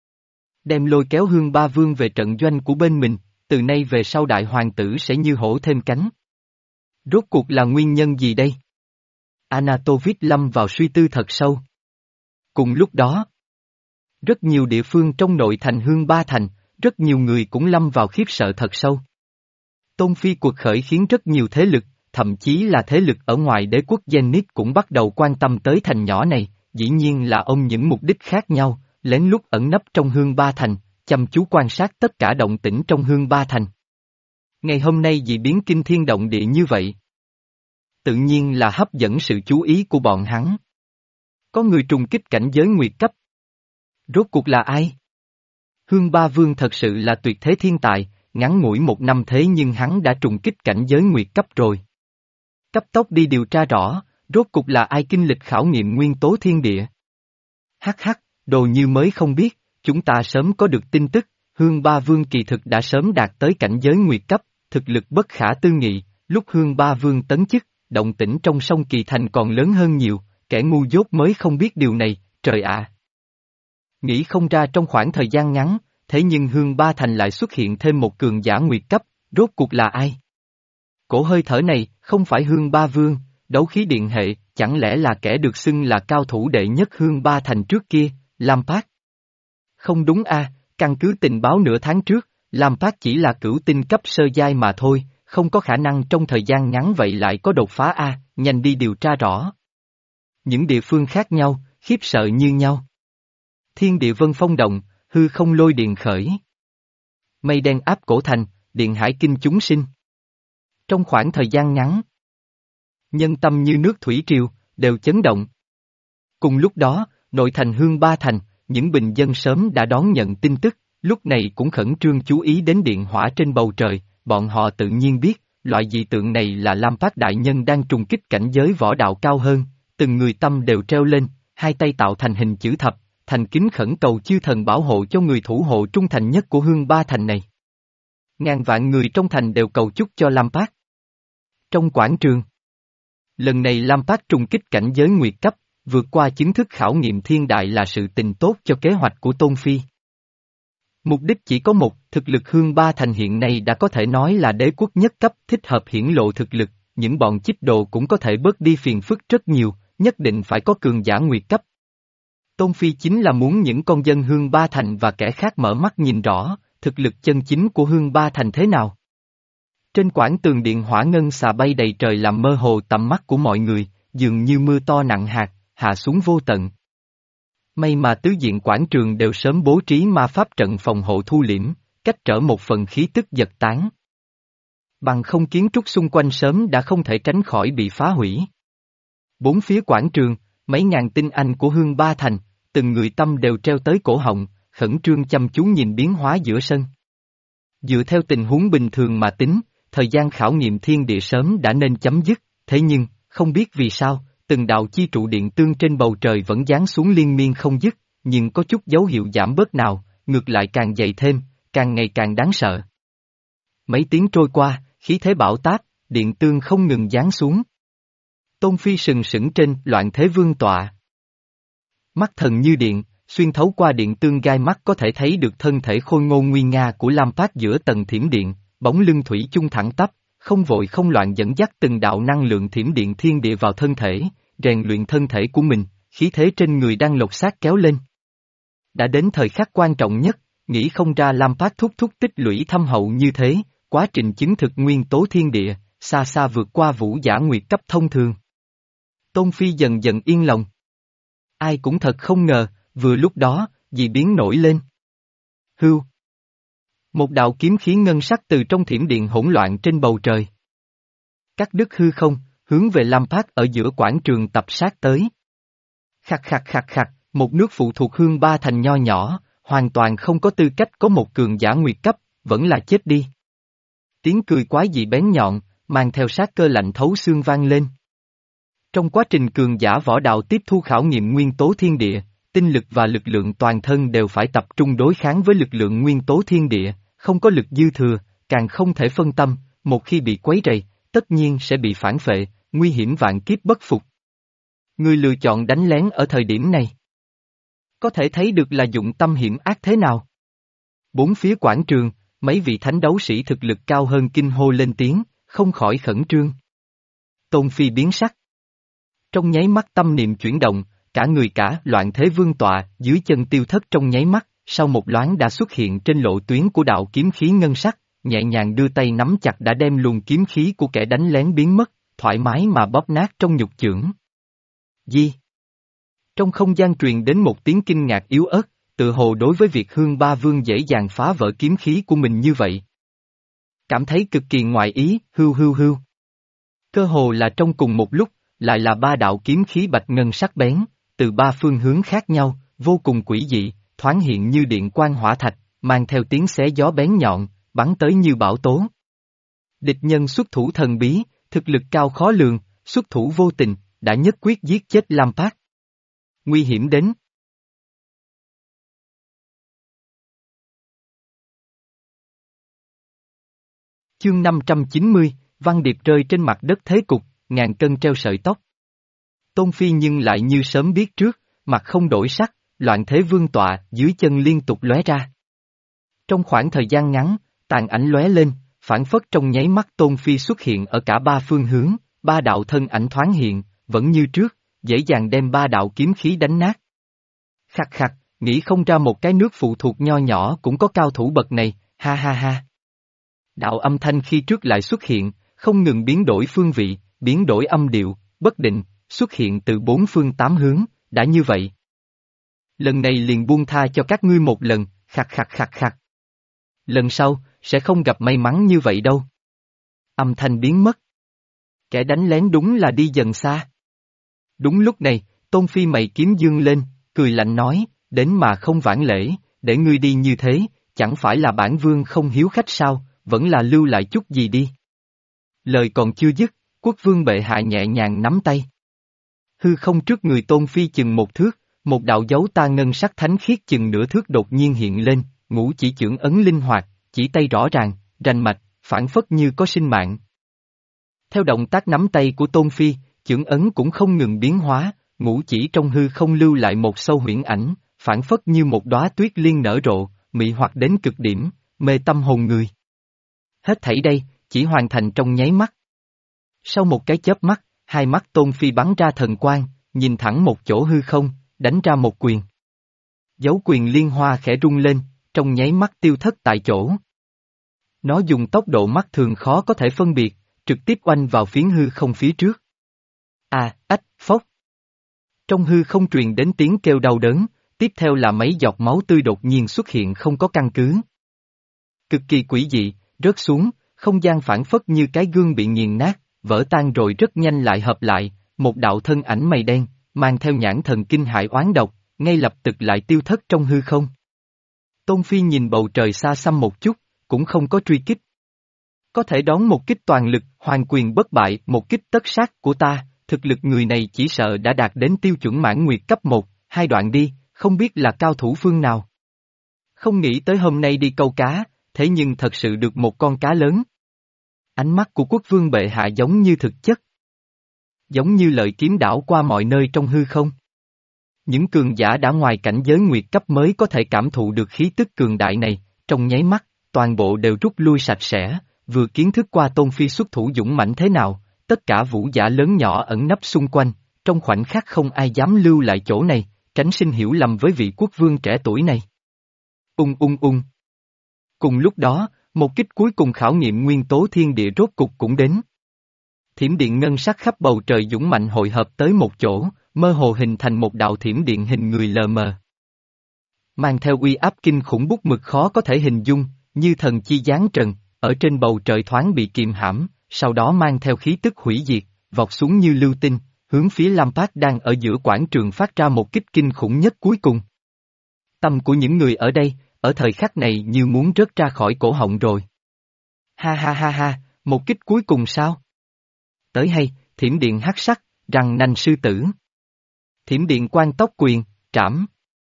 đem lôi kéo Hương Ba Vương về trận doanh của bên mình, từ nay về sau đại hoàng tử sẽ như hổ thêm cánh. Rốt cuộc là nguyên nhân gì đây? Anatovic lâm vào suy tư thật sâu. Cùng lúc đó, rất nhiều địa phương trong nội thành Hương Ba Thành, rất nhiều người cũng lâm vào khiếp sợ thật sâu. Tôn Phi cuộc khởi khiến rất nhiều thế lực, thậm chí là thế lực ở ngoài đế quốc Zenith cũng bắt đầu quan tâm tới thành nhỏ này, dĩ nhiên là ông những mục đích khác nhau, lén lút ẩn nấp trong Hương Ba Thành, chăm chú quan sát tất cả động tĩnh trong Hương Ba Thành. Ngày hôm nay dị biến kinh thiên động địa như vậy, tự nhiên là hấp dẫn sự chú ý của bọn hắn. Có người trùng kích cảnh giới nguyệt cấp. Rốt cuộc là ai? Hương Ba Vương thật sự là tuyệt thế thiên tài, ngắn ngủi một năm thế nhưng hắn đã trùng kích cảnh giới nguyệt cấp rồi. Cấp tốc đi điều tra rõ, rốt cuộc là ai kinh lịch khảo nghiệm nguyên tố thiên địa. Hắc hắc, đồ như mới không biết, chúng ta sớm có được tin tức, Hương Ba Vương kỳ thực đã sớm đạt tới cảnh giới nguyệt cấp, thực lực bất khả tư nghị, lúc Hương Ba Vương tấn chức, động tĩnh trong sông Kỳ Thành còn lớn hơn nhiều, kẻ ngu dốt mới không biết điều này, trời ạ. Nghĩ không ra trong khoảng thời gian ngắn, thế nhưng Hương Ba Thành lại xuất hiện thêm một cường giả nguyệt cấp, rốt cuộc là ai? Cổ hơi thở này, không phải Hương Ba Vương, đấu khí điện hệ, chẳng lẽ là kẻ được xưng là cao thủ đệ nhất Hương Ba Thành trước kia, Lam Phát? Không đúng a, căn cứ tình báo nửa tháng trước, Lam Phát chỉ là cửu tinh cấp sơ giai mà thôi, không có khả năng trong thời gian ngắn vậy lại có đột phá a, nhanh đi điều tra rõ. Những địa phương khác nhau, khiếp sợ như nhau. Thiên địa vân phong động, hư không lôi điện khởi. Mây đen áp cổ thành, điện hải kinh chúng sinh. Trong khoảng thời gian ngắn, nhân tâm như nước thủy triều, đều chấn động. Cùng lúc đó, nội thành Hương Ba Thành, những bình dân sớm đã đón nhận tin tức, lúc này cũng khẩn trương chú ý đến điện hỏa trên bầu trời, bọn họ tự nhiên biết, loại dị tượng này là Lam Phát đại nhân đang trùng kích cảnh giới võ đạo cao hơn, từng người tâm đều treo lên, hai tay tạo thành hình chữ thập, thành kính khẩn cầu chư thần bảo hộ cho người thủ hộ trung thành nhất của Hương Ba Thành này. Ngàn vạn người trong thành đều cầu chúc cho Lam Phát. Trong quảng trường, lần này Lam Phát trùng kích cảnh giới nguyệt cấp, vượt qua chính thức khảo nghiệm thiên đại là sự tình tốt cho kế hoạch của Tôn Phi. Mục đích chỉ có một, thực lực Hương Ba Thành hiện nay đã có thể nói là đế quốc nhất cấp, thích hợp hiển lộ thực lực, những bọn chích đồ cũng có thể bớt đi phiền phức rất nhiều, nhất định phải có cường giả nguyệt cấp. Tôn Phi chính là muốn những con dân Hương Ba Thành và kẻ khác mở mắt nhìn rõ, thực lực chân chính của Hương Ba Thành thế nào. Trên quảng tường điện hỏa ngân xà bay đầy trời làm mơ hồ tầm mắt của mọi người, dường như mưa to nặng hạt, hạ xuống vô tận. May mà tứ diện quảng trường đều sớm bố trí ma pháp trận phòng hộ thu liễm, cách trở một phần khí tức giật tán. Bằng không kiến trúc xung quanh sớm đã không thể tránh khỏi bị phá hủy. Bốn phía quảng trường, mấy ngàn tinh anh của Hương Ba Thành, từng người tâm đều treo tới cổ họng, khẩn trương chăm chú nhìn biến hóa giữa sân. Dựa theo tình huống bình thường mà tính, thời gian khảo nghiệm thiên địa sớm đã nên chấm dứt, thế nhưng, không biết vì sao, từng đạo chi trụ điện tương trên bầu trời vẫn giáng xuống liên miên không dứt, nhưng có chút dấu hiệu giảm bớt nào, ngược lại càng dày thêm, càng ngày càng đáng sợ. Mấy tiếng trôi qua, khí thế bão táp, điện tương không ngừng giáng xuống. Tôn Phi sừng sững trên loạn thế vương tọa. Mắt thần như điện, xuyên thấu qua điện tương gai mắt có thể thấy được thân thể khôi ngô nguy nga của Lam Phát giữa tầng thiểm điện, bóng lưng thủy chung thẳng tắp, không vội không loạn dẫn dắt từng đạo năng lượng thiểm điện thiên địa vào thân thể, rèn luyện thân thể của mình, khí thế trên người đang lột xác kéo lên. Đã đến thời khắc quan trọng nhất, nghĩ không ra Lam Phát thúc thúc tích lũy thâm hậu như thế, quá trình chứng thực nguyên tố thiên địa, xa xa vượt qua vũ giả nguyệt cấp thông thường. Tôn Phi dần dần yên lòng. Ai cũng thật không ngờ, vừa lúc đó, dị biến nổi lên. Hưu. Một đạo kiếm khí ngân sắc từ trong thiểm điện hỗn loạn trên bầu trời. Cắt đứt hư không, hướng về Lam Phát ở giữa quảng trường tập sát tới. Khặt khặt khặt khặt, một nước phụ thuộc Hương Ba Thành nho nhỏ, hoàn toàn không có tư cách có một cường giả nguyệt cấp, vẫn là chết đi. Tiếng cười quái dị bén nhọn, mang theo sát cơ lạnh thấu xương vang lên. Trong quá trình cường giả võ đạo tiếp thu khảo nghiệm nguyên tố thiên địa, tinh lực và lực lượng toàn thân đều phải tập trung đối kháng với lực lượng nguyên tố thiên địa, không có lực dư thừa, càng không thể phân tâm, một khi bị quấy rầy, tất nhiên sẽ bị phản phệ, nguy hiểm vạn kiếp bất phục. Người lựa chọn đánh lén ở thời điểm này, có thể thấy được là dụng tâm hiểm ác thế nào. Bốn phía quảng trường, mấy vị thánh đấu sĩ thực lực cao hơn kinh hô lên tiếng, không khỏi khẩn trương. Tôn Phi biến sắc. Trong nháy mắt tâm niệm chuyển động, cả người cả loạn thế vương tọa, dưới chân tiêu thất trong nháy mắt, sau một loáng đã xuất hiện trên lộ tuyến của đạo kiếm khí ngân sắc, nhẹ nhàng đưa tay nắm chặt đã đem luồng kiếm khí của kẻ đánh lén biến mất, thoải mái mà bóp nát trong nhục chưởng. Di. Trong không gian truyền đến một tiếng kinh ngạc yếu ớt, tự hồ đối với việc Hương Ba Vương dễ dàng phá vỡ kiếm khí của mình như vậy. Cảm thấy cực kỳ ngoại ý, hưu hưu hưu. Cơ hồ là trong cùng một lúc, lại là ba đạo kiếm khí bạch ngân sắc bén, từ ba phương hướng khác nhau, vô cùng quỷ dị, thoáng hiện như điện quang hỏa thạch, mang theo tiếng xé gió bén nhọn, bắn tới như bão tố. Địch nhân xuất thủ thần bí, thực lực cao khó lường, xuất thủ vô tình, đã nhất quyết giết chết Lam Phát. Nguy hiểm đến. Chương năm trăm chín mươi, văn điệp rơi trên mặt đất thế cục, ngàn cân treo sợi tóc. Tôn Phi nhưng lại như sớm biết trước, mặt không đổi sắc, loạn thế vương tọa dưới chân liên tục lóe ra. Trong khoảng thời gian ngắn, tàn ảnh lóe lên, phản phất trong nháy mắt Tôn Phi xuất hiện ở cả ba phương hướng, ba đạo thân ảnh thoáng hiện, vẫn như trước, dễ dàng đem ba đạo kiếm khí đánh nát. Khặt khặt, nghĩ không ra một cái nước phụ thuộc nho nhỏ cũng có cao thủ bậc này, ha ha ha. Đạo âm thanh khi trước lại xuất hiện, không ngừng biến đổi phương vị, biến đổi âm điệu, bất định, xuất hiện từ bốn phương tám hướng, đã như vậy. Lần này liền buông tha cho các ngươi một lần, khặt khặt khặt khặt. Lần sau, sẽ không gặp may mắn như vậy đâu. Âm thanh biến mất. Kẻ đánh lén đúng là đi dần xa. Đúng lúc này, Tôn Phi mày kiếm dương lên, cười lạnh nói, đến mà không vãn lễ, để ngươi đi như thế, chẳng phải là bản vương không hiếu khách sao, vẫn là lưu lại chút gì đi. Lời còn chưa dứt, quốc vương bệ hạ nhẹ nhàng nắm tay. Hư không trước người Tôn Phi chừng một thước, một đạo dấu ta ngân sắc thánh khiết chừng nửa thước đột nhiên hiện lên, ngũ chỉ chưởng ấn linh hoạt, chỉ tay rõ ràng, rành mạch, phản phất như có sinh mạng. Theo động tác nắm tay của Tôn Phi, chưởng ấn cũng không ngừng biến hóa, ngũ chỉ trong hư không lưu lại một sâu huyễn ảnh, phản phất như một đóa tuyết liên nở rộ, mị hoặc đến cực điểm, mê tâm hồn người. Hết thảy đây, chỉ hoàn thành trong nháy mắt. Sau một cái chớp mắt, hai mắt Tôn Phi bắn ra thần quang, nhìn thẳng một chỗ hư không, đánh ra một quyền. Dấu quyền liên hoa khẽ rung lên, trong nháy mắt tiêu thất tại chỗ. Nó dùng tốc độ mắt thường khó có thể phân biệt, trực tiếp oanh vào phiến hư không phía trước. À, ách, phốc. Trong hư không truyền đến tiếng kêu đau đớn, tiếp theo là mấy giọt máu tươi đột nhiên xuất hiện không có căn cứ. Cực kỳ quỷ dị, rớt xuống, không gian phản phất như cái gương bị nghiền nát, vỡ tan rồi rất nhanh lại hợp lại, một đạo thân ảnh mây đen, mang theo nhãn thần kinh hại oán độc, ngay lập tức lại tiêu thất trong hư không. Tôn Phi nhìn bầu trời xa xăm một chút, cũng không có truy kích. Có thể đón một kích toàn lực, hoàn quyền bất bại, một kích tất sát của ta, thực lực người này chỉ sợ đã đạt đến tiêu chuẩn mãn nguyệt cấp một, hai đoạn đi, không biết là cao thủ phương nào. Không nghĩ tới hôm nay đi câu cá, thế nhưng thật sự được một con cá lớn. Ánh mắt của quốc vương bệ hạ giống như thực chất. Giống như lợi kiếm đảo qua mọi nơi trong hư không. Những cường giả đã ngoài cảnh giới nguyệt cấp mới có thể cảm thụ được khí tức cường đại này, trong nháy mắt, toàn bộ đều rút lui sạch sẽ, vừa kiến thức qua Tôn Phi xuất thủ dũng mãnh thế nào, tất cả vũ giả lớn nhỏ ẩn nấp xung quanh, trong khoảnh khắc không ai dám lưu lại chỗ này, tránh sinh hiểu lầm với vị quốc vương trẻ tuổi này. Ung ung ung. Cùng lúc đó, một kích cuối cùng khảo nghiệm nguyên tố thiên địa rốt cục cũng đến. Thiểm điện ngân sắc khắp bầu trời dũng mạnh hội hợp tới một chỗ, mơ hồ hình thành một đạo thiểm điện hình người lờ mờ. Mang theo uy áp kinh khủng bút mực khó có thể hình dung, như thần chi giáng trần, ở trên bầu trời thoáng bị kìm hãm, sau đó mang theo khí tức hủy diệt, vọt xuống như lưu tinh, hướng phía Lam Phát đang ở giữa quảng trường phát ra một kích kinh khủng nhất cuối cùng. Tâm của những người ở đây, ở thời khắc này như muốn rớt ra khỏi cổ họng rồi. Ha ha ha ha, một kích cuối cùng sao? Tới hay, thiểm điện hắc sắc, răng nanh sư tử. Thiểm điện quan tóc quyền, trảm.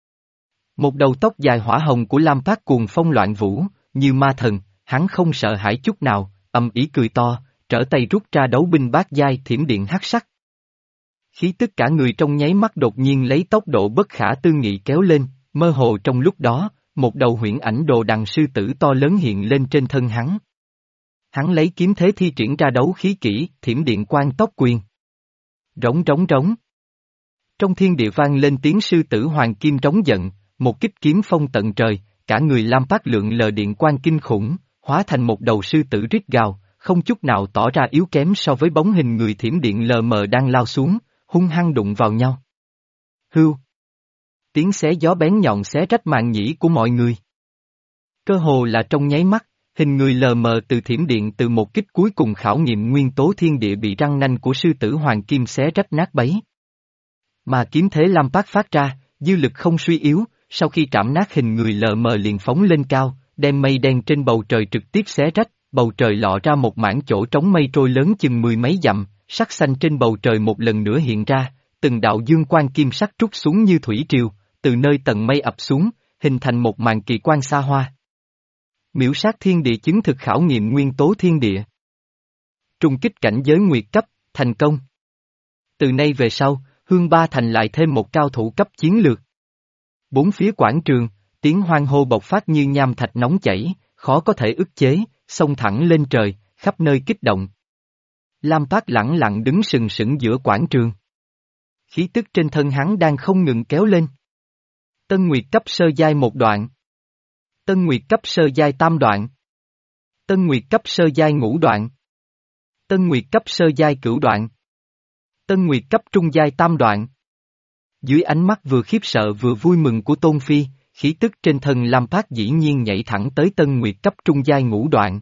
Một đầu tóc dài hỏa hồng của Lam Phát cuồng phong loạn vũ, như ma thần, hắn không sợ hãi chút nào, âm ý cười to, trở tay rút ra đấu binh bát giai thiểm điện hắc sắc. Khí tức cả người trong nháy mắt đột nhiên lấy tốc độ bất khả tư nghị kéo lên, mơ hồ trong lúc đó, một đầu huyễn ảnh đồ đằng sư tử to lớn hiện lên trên thân hắn. Hắn lấy kiếm thế thi triển ra đấu khí kỹ, thiểm điện quan tóc quyền. Rống rống rống. Trong thiên địa vang lên tiếng sư tử hoàng kim trống giận, một kích kiếm phong tận trời, cả người Lam Phát lượng lờ điện quan kinh khủng, hóa thành một đầu sư tử rít gào, không chút nào tỏ ra yếu kém so với bóng hình người thiểm điện lờ mờ đang lao xuống, hung hăng đụng vào nhau. Hưu. Tiếng xé gió bén nhọn xé rách màng nhĩ của mọi người. Cơ hồ là trong nháy mắt, hình người lờ mờ từ thiểm điện từ một kích cuối cùng khảo nghiệm nguyên tố thiên địa bị răng nanh của sư tử hoàng kim xé rách nát bấy. Mà kiếm thế Lam Phát phát ra, dư lực không suy yếu, sau khi trảm nát hình người lờ mờ liền phóng lên cao, đem mây đen trên bầu trời trực tiếp xé rách, bầu trời lọ ra một mảng chỗ trống mây trôi lớn chừng mười mấy dặm, sắc xanh trên bầu trời một lần nữa hiện ra, từng đạo dương quang kim sắc trút xuống như thủy triều, từ nơi tầng mây ập xuống, hình thành một màn kỳ quan xa hoa. Miễu sát thiên địa chứng thực khảo nghiệm nguyên tố thiên địa. Trung kích cảnh giới nguyệt cấp, thành công. Từ nay về sau, Hương Ba Thành lại thêm một cao thủ cấp chiến lược. Bốn phía quảng trường, tiếng hoan hô bộc phát như nham thạch nóng chảy, khó có thể ức chế, xông thẳng lên trời, khắp nơi kích động. Lam Phát lẳng lặng đứng sừng sững giữa quảng trường. Khí tức trên thân hắn đang không ngừng kéo lên. Tân Nguyệt cấp sơ giai một đoạn. Tân Nguyệt cấp sơ giai tam đoạn. Tân Nguyệt cấp sơ giai ngũ đoạn. Tân Nguyệt cấp sơ giai cửu đoạn. Tân Nguyệt cấp trung giai tam đoạn. Dưới ánh mắt vừa khiếp sợ vừa vui mừng của Tôn Phi, khí tức trên thân Lam Phát dĩ nhiên nhảy thẳng tới Tân Nguyệt cấp trung giai ngũ đoạn.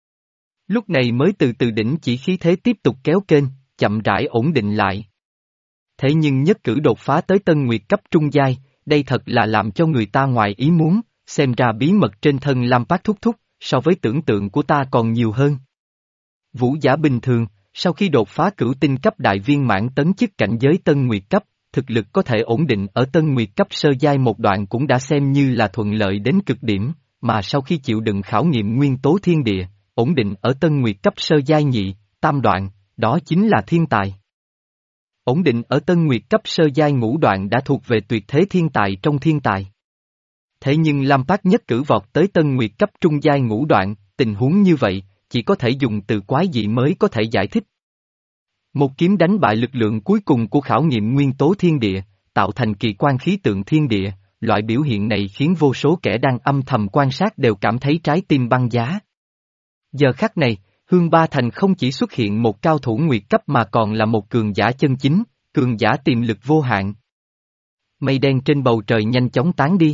Lúc này mới từ từ đỉnh chỉ khí thế tiếp tục kéo kênh, chậm rãi ổn định lại. Thế nhưng nhất cử đột phá tới Tân Nguyệt cấp trung giai, đây thật là làm cho người ta ngoài ý muốn, xem ra bí mật trên thân Lam Phát thúc thúc, so với tưởng tượng của ta còn nhiều hơn. Vũ giả bình thường, sau khi đột phá cửu tinh cấp đại viên mãn tấn chức cảnh giới tân nguyệt cấp, thực lực có thể ổn định ở tân nguyệt cấp sơ giai một đoạn cũng đã xem như là thuận lợi đến cực điểm, mà sau khi chịu đựng khảo nghiệm nguyên tố thiên địa, ổn định ở tân nguyệt cấp sơ giai nhị, tam đoạn, đó chính là thiên tài. Ổn định ở tân nguyệt cấp sơ giai ngũ đoạn đã thuộc về tuyệt thế thiên tài trong thiên tài. Thế nhưng Lam Phát nhất cử vọt tới tân nguyệt cấp trung giai ngũ đoạn, tình huống như vậy, chỉ có thể dùng từ quái dị mới có thể giải thích. Một kiếm đánh bại lực lượng cuối cùng của khảo nghiệm nguyên tố thiên địa, tạo thành kỳ quan khí tượng thiên địa, loại biểu hiện này khiến vô số kẻ đang âm thầm quan sát đều cảm thấy trái tim băng giá. Giờ khắc này, Hương Ba Thành không chỉ xuất hiện một cao thủ nguyệt cấp mà còn là một cường giả chân chính, cường giả tiềm lực vô hạn. Mây đen trên bầu trời nhanh chóng tán đi.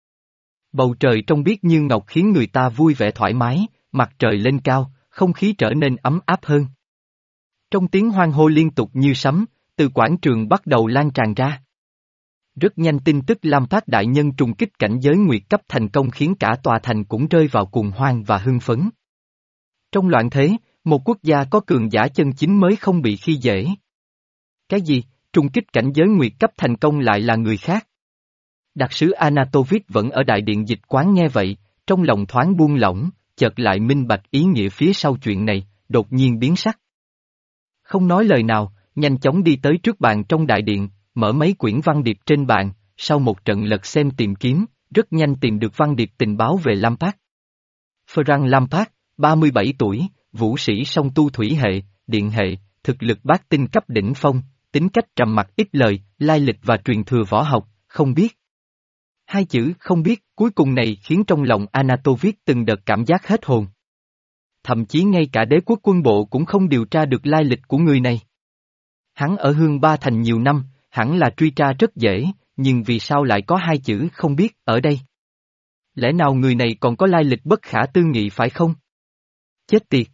Bầu trời trong biếc như ngọc khiến người ta vui vẻ thoải mái, mặt trời lên cao, không khí trở nên ấm áp hơn. Trong tiếng hoan hô liên tục như sấm, từ quảng trường bắt đầu lan tràn ra. Rất nhanh tin tức Lam Phát đại nhân trùng kích cảnh giới nguyệt cấp thành công khiến cả tòa thành cũng rơi vào cuồng hoan và hưng phấn. Trong loạn thế, một quốc gia có cường giả chân chính mới không bị khi dễ. Cái gì, trùng kích cảnh giới nguyệt cấp thành công lại là người khác? Đặc sứ Anatovic vẫn ở đại điện dịch quán nghe vậy, trong lòng thoáng buông lỏng, chợt lại minh bạch ý nghĩa phía sau chuyện này, đột nhiên biến sắc. Không nói lời nào, nhanh chóng đi tới trước bàn trong đại điện, mở mấy quyển văn điệp trên bàn, sau một trận lật xem tìm kiếm, rất nhanh tìm được văn điệp tình báo về Lam Phát. Ferran Lam Phát, ba mươi bảy tuổi, vũ sĩ song tu thủy hệ, điện hệ, thực lực bát tinh cấp đỉnh phong, tính cách trầm mặc ít lời, lai lịch và truyền thừa võ học, không biết. Hai chữ không biết cuối cùng này khiến trong lòng Anatovic từng đợt cảm giác hết hồn. Thậm chí ngay cả đế quốc quân bộ cũng không điều tra được lai lịch của người này. Hắn ở Hương Ba Thành nhiều năm, hẳn là truy tra rất dễ, nhưng vì sao lại có hai chữ không biết ở đây? Lẽ nào người này còn có lai lịch bất khả tư nghị phải không? Chết tiệt!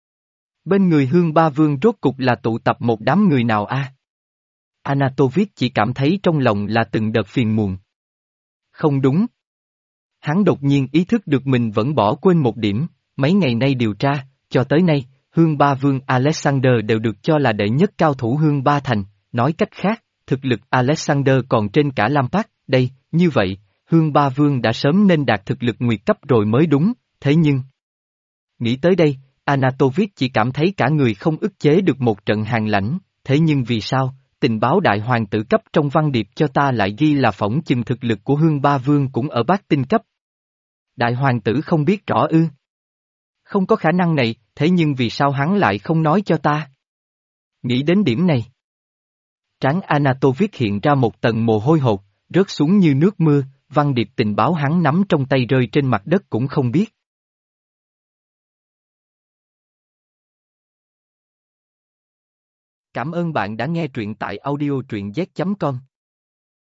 Bên người Hương Ba Vương rốt cục là tụ tập một đám người nào a? À? Anatovic chỉ cảm thấy trong lòng là từng đợt phiền muộn. Không đúng. Hắn đột nhiên ý thức được mình vẫn bỏ quên một điểm, mấy ngày nay điều tra, cho tới nay, Hương Ba Vương Alexander đều được cho là đệ nhất cao thủ Hương Ba Thành, nói cách khác, thực lực Alexander còn trên cả Lam Phát, đây, như vậy, Hương Ba Vương đã sớm nên đạt thực lực nguyệt cấp rồi mới đúng, thế nhưng... Nghĩ tới đây, Anatovic chỉ cảm thấy cả người không ức chế được một trận hàn lãnh, thế nhưng vì sao, tình báo đại hoàng tử cấp trong văn điệp cho ta lại ghi là phỏng chừng thực lực của Hương Ba Vương cũng ở bát tinh cấp. Đại hoàng tử không biết rõ ư? Không có khả năng này, thế nhưng vì sao hắn lại không nói cho ta? Nghĩ đến điểm này. Trán Anatovic hiện ra một tầng mồ hôi hột, rớt xuống như nước mưa, văn điệp tình báo hắn nắm trong tay rơi trên mặt đất cũng không biết. Cảm ơn bạn đã nghe truyện tại audio truyện z chấm com.